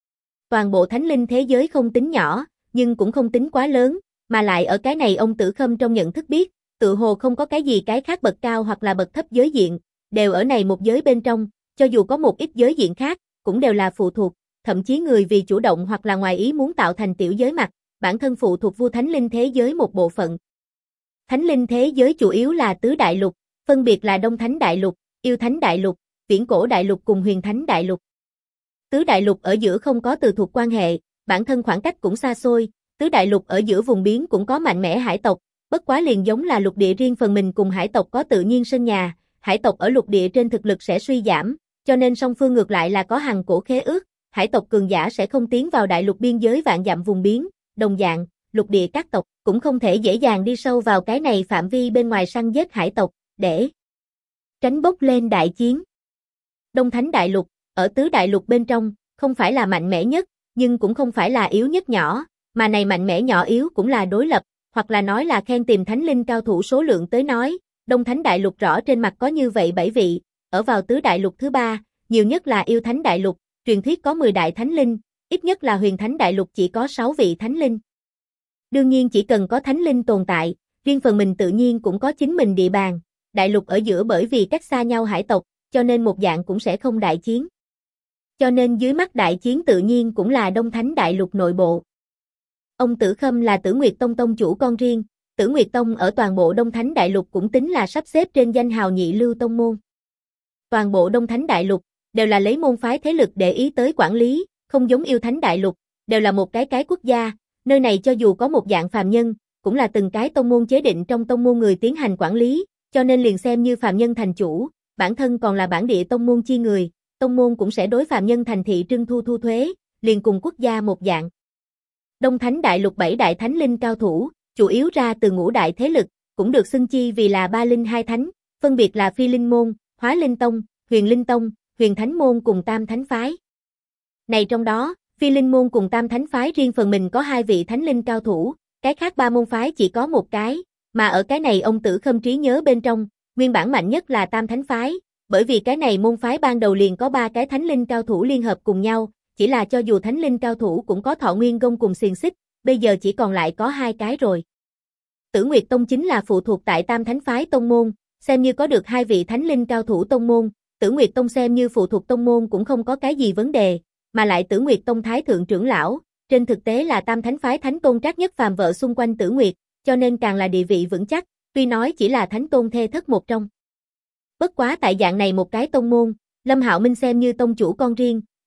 Toàn bộ thánh linh thế giới không tính nhỏ, nhưng cũng không tính quá lớn, mà lại ở cái này ông Tử Khâm trong nhận thức biết, tự hồ không có cái gì cái khác bậc cao hoặc là bậc thấp giới diện, đều ở này một giới bên trong, cho dù có một ít giới diện khác, cũng đều là phụ thuộc, thậm chí người vì chủ động hoặc là ngoài ý muốn tạo thành tiểu giới mặt, bản thân phụ thuộc vua thánh linh thế giới một bộ phận. Thánh linh thế giới chủ yếu là tứ đại lục, phân biệt là Đông Thánh Đại Lục, Yêu Thánh Đại Lục, Viễn Cổ Đại Lục cùng Huyền Thánh Đại Lục. Tứ đại lục ở giữa không có từ thuộc quan hệ, bản thân khoảng cách cũng xa xôi, tứ đại lục ở giữa vùng biển cũng có mạnh mẽ hải tộc, bất quá liền giống là lục địa riêng phần mình cùng hải tộc có tự nhiên sân nhà, hải tộc ở lục địa trên thực lực sẽ suy giảm, cho nên song phương ngược lại là có hằng cổ khế ước, hải tộc cường giả sẽ không tiến vào đại lục biên giới vạn dặm vùng biển, đồng dạng, lục địa các tộc cũng không thể dễ dàng đi sâu vào cái này phạm vi bên ngoài săn giết hải tộc, để tránh bốc lên đại chiến. Đông Thánh Đại Lục, ở tứ đại lục bên trong, không phải là mạnh mẽ nhất, nhưng cũng không phải là yếu nhất nhỏ, mà này mạnh mẽ nhỏ yếu cũng là đối lập, hoặc là nói là khen tìm thánh linh cao thủ số lượng tới nói, Đông Thánh Đại Lục rõ trên mặt có như vậy 7 vị, ở vào tứ đại lục thứ 3, nhiều nhất là Yêu Thánh Đại Lục, truyền thuyết có 10 đại thánh linh, ít nhất là Huyền Thánh Đại Lục chỉ có 6 vị thánh linh. Đương nhiên chỉ cần có thánh linh tồn tại, riêng phần mình tự nhiên cũng có chính mình địa bàn, đại lục ở giữa bởi vì cách xa nhau hải tộc, cho nên một dạng cũng sẽ không đại chiến. Cho nên dưới mắt đại chiến tự nhiên cũng là Đông Thánh Đại Lục nội bộ. Ông Tử Khâm là Tử Nguyệt Tông tông chủ con riêng, Tử Nguyệt Tông ở toàn bộ Đông Thánh Đại Lục cũng tính là sắp xếp trên danh hào nhị lưu tông môn. Toàn bộ Đông Thánh Đại Lục đều là lấy môn phái thế lực để ý tới quản lý, không giống Yêu Thánh Đại Lục, đều là một cái quốc gia, nơi này cho dù có một dạng phàm nhân, cũng là từng cái tông môn chế định trong tông môn người tiến hành quản lý, cho nên liền xem như phàm nhân thành chủ, bản thân còn là bản địa tông môn chi người, tông môn cũng sẽ đối phàm nhân thành thị trưng thu thuế, liền cùng quốc gia một dạng. Đông Thánh Đại Lục 7 đại thánh linh cao thủ, chủ yếu ra từ ngũ đại thế lực, cũng được xưng chi vì là ba linh hai thánh, phân biệt là Phi Linh Môn, Hóa Linh Tông, Huyền Linh Tông, Huyền Thánh Môn cùng Tam Thánh Phái. Này trong đó, Phi Linh Môn cùng Tam Thánh Phái riêng phần mình có 2 vị thánh linh cao thủ, cái khác 3 môn phái chỉ có một cái, mà ở cái này ông Tử Khâm trí nhớ bên trong, nguyên bản mạnh nhất là Tam Thánh Phái, bởi vì cái này môn phái ban đầu liền có 3 cái thánh linh cao thủ liên hợp cùng nhau, chỉ là cho dù thánh linh cao thủ cũng có thọ nguyên gông cùng xiềng xích, bây giờ chỉ còn lại có 2 cái rồi. Tử Nguyệt Tông chính là phụ thuộc tại Tam Thánh Phái tông môn, xem như có được 2 vị thánh linh cao thủ tông môn, Tử Nguyệt Tông xem như phụ thuộc tông môn cũng không có cái gì vấn đề, mà lại Tử Nguyệt Tông thái thượng trưởng lão, trên thực tế là Tam Thánh Phái thánh tôn Trác Nhất Phàm vợ xung quanh Tử Nguyệt, cho nên càng là địa vị vững chắc, tuy nói chỉ là thánh tôn thê thất một trong. Bất quá tại dạng này một cái tông môn, Lâm Hạo Minh xem như tông chủ con riêng,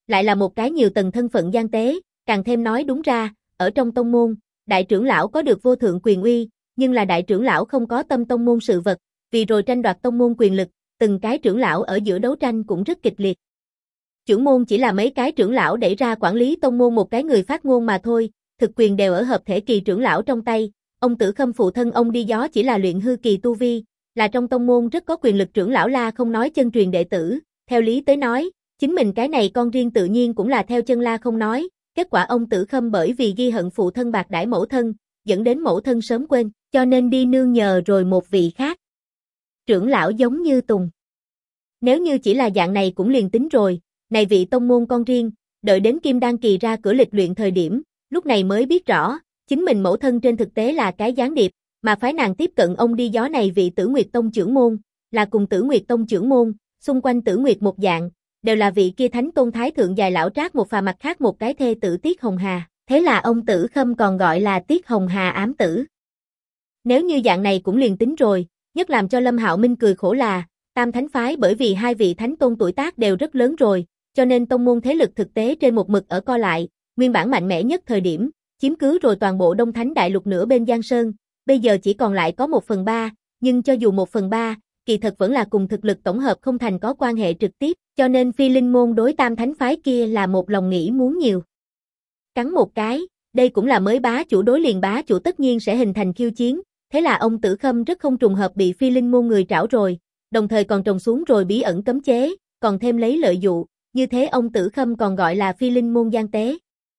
lại là một cái nhiều tầng thân phận gian tế, càng thêm nói đúng ra, ở trong tông môn, đại trưởng lão có được vô thượng quyền uy, nhưng là đại trưởng lão không có tâm tông môn sự vật, vì rồi tranh đoạt tông môn quyền lực, từng cái trưởng lão ở giữa đấu tranh cũng rất kịch liệt. Trưởng môn chỉ là mấy cái trưởng lão đẩy ra quản lý tông môn một cái người phát ngôn mà thôi, thực quyền đều ở hợp thể kỳ trưởng lão trong tay, ông Tử Khâm phụ thân ông Đi Gió chỉ là luyện hư kỳ tu vi, là trong tông môn rất có quyền lực trưởng lão La Không nói chân truyền đệ tử, theo lý tới nói, chính mình cái này con riêng tự nhiên cũng là theo chân La Không nói, kết quả ông Tử Khâm bởi vì ghi hận phụ thân bạc đãi mẫu thân, dẫn đến mẫu thân sớm quên, cho nên đi nương nhờ rồi một vị khác. Trưởng lão giống như Tùng. Nếu như chỉ là dạng này cũng liền tính rồi, này vị tông môn con riêng, đợi đến Kim Đan kỳ ra cửa lịch luyện thời điểm, lúc này mới biết rõ, chính mình mẫu thân trên thực tế là cái gián điệp, mà phái nàng tiếp cận ông Đi Gió này vị Tử Nguyệt Tông trưởng môn, là cùng Tử Nguyệt Tông trưởng môn, xung quanh Tử Nguyệt một dạng, đều là vị kia thánh tôn thái thượng dài lão Trác một phà mặt khác một cái thê tử Tiết Hồng Hà, thế là ông Tử Khâm còn gọi là Tiết Hồng Hà ám tử. Nếu như dạng này cũng liền tính rồi, nhất làm cho Lâm Hạo Minh cười khổ là, Tam Thánh phái bởi vì hai vị thánh tôn tuổi tác đều rất lớn rồi, cho nên tông môn thế lực thực tế trên một mực ở co lại, nguyên bản mạnh mẽ nhất thời điểm, chiếm cứ rồi toàn bộ Đông Thánh Đại Lục nửa bên Giang Sơn, bây giờ chỉ còn lại có 1/3, nhưng cho dù 1/3, kỳ thật vẫn là cùng thực lực tổng hợp không thành có quan hệ trực tiếp, cho nên Phi Linh môn đối Tam Thánh phái kia là một lòng nghĩ muốn nhiều. Cắn một cái, đây cũng là mới bá chủ đối liền bá chủ tất nhiên sẽ hình thành khiêu chiến, thế là ông Tử Khâm rất không trùng hợp bị Phi Linh môn người trảo rồi, đồng thời còn trồng xuống rồi bí ẩn cấm chế, còn thêm lấy lợi dụ, như thế ông Tử Khâm còn gọi là Phi Linh môn gian tế.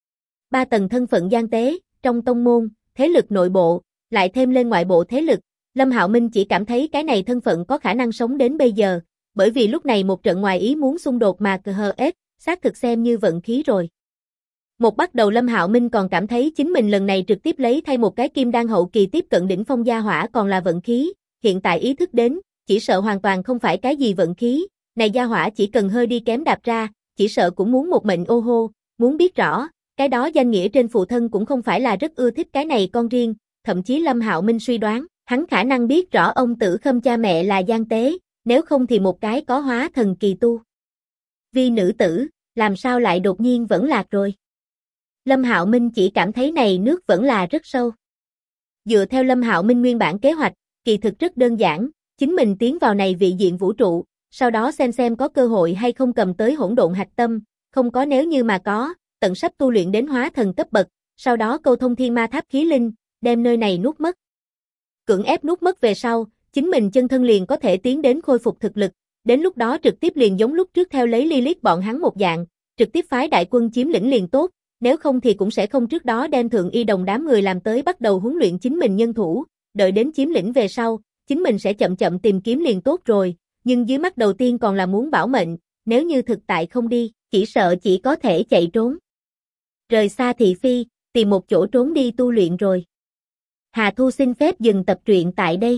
3 tầng thân phận gian tế, trong tông môn, thế lực nội bộ, lại thêm lên ngoại bộ thế lực, Lâm Hạo Minh chỉ cảm thấy cái này thân phận có khả năng sống đến bây giờ, bởi vì lúc này một trận ngoài ý muốn xung đột mà CHS, xác thực xem như vận khí rồi. Một bắt đầu Lâm Hạo Minh còn cảm thấy chính mình lần này trực tiếp lấy thay một cái kim đan hậu kỳ tiếp cận đỉnh phong gia hỏa còn là vận khí, hiện tại ý thức đến, chỉ sợ hoàn toàn không phải cái gì vận khí, này gia hỏa chỉ cần hơi đi kém đạp ra, chỉ sợ cũng muốn một mệnh ô hô, muốn biết rõ, cái đó danh nghĩa trên phụ thân cũng không phải là rất ưa thích cái này con riêng, thậm chí Lâm Hạo Minh suy đoán, hắn khả năng biết rõ ông Tử Khâm cha mẹ là gian tế, nếu không thì một cái có hóa thần kỳ tu. Vì nữ tử, làm sao lại đột nhiên vẫn lạc rồi? Lâm Hạo Minh chỉ cảm thấy này nước vẫn là rất sâu. Dựa theo Lâm Hạo Minh nguyên bản kế hoạch, kỳ thực rất đơn giản, chính mình tiến vào này vị diện vũ trụ, sau đó xem có cơ hội hay không cầm tới hỗn độn hạch tâm, không có nếu như mà có, tận sắp tu luyện đến hóa thần cấp bậc, sau đó câu thông thiên ma tháp khí linh, đem nơi này nuốt mất. Cưỡng ép nuốt mất về sau, chính mình chân thân liền có thể tiến đến khôi phục thực lực, đến lúc đó trực tiếp liền giống lúc trước theo lấy Lilith bọn hắn một dạng, trực tiếp phái đại quân chiếm lĩnh liền tốt, nếu không thì cũng sẽ không trước đó đem Thượng Y Đồng đám người làm tới bắt đầu huấn luyện chính mình nhân thủ, đợi đến chiếm lĩnh về sau, chính mình sẽ chậm chậm tìm kiếm liền tốt rồi, nhưng dưới mắt đầu tiên còn là muốn bảo mệnh, nếu như thực tại không đi, chỉ sợ chỉ có thể chạy trốn. Rời xa thị phi, tìm một chỗ trốn đi tu luyện rồi. Hà Thu xin phép dừng tập truyện tại đây.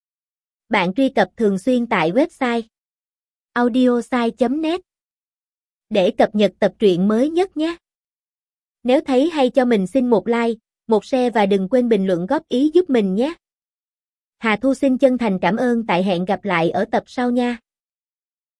Bạn truy cập thường xuyên tại website audiosai.net để cập nhật tập truyện mới nhất nhé. Nếu thấy hay cho mình xin một like, một share và đừng quên bình luận góp ý giúp mình nhé. Hà Thu xin chân thành cảm ơn tại hẹn gặp lại ở tập sau nha.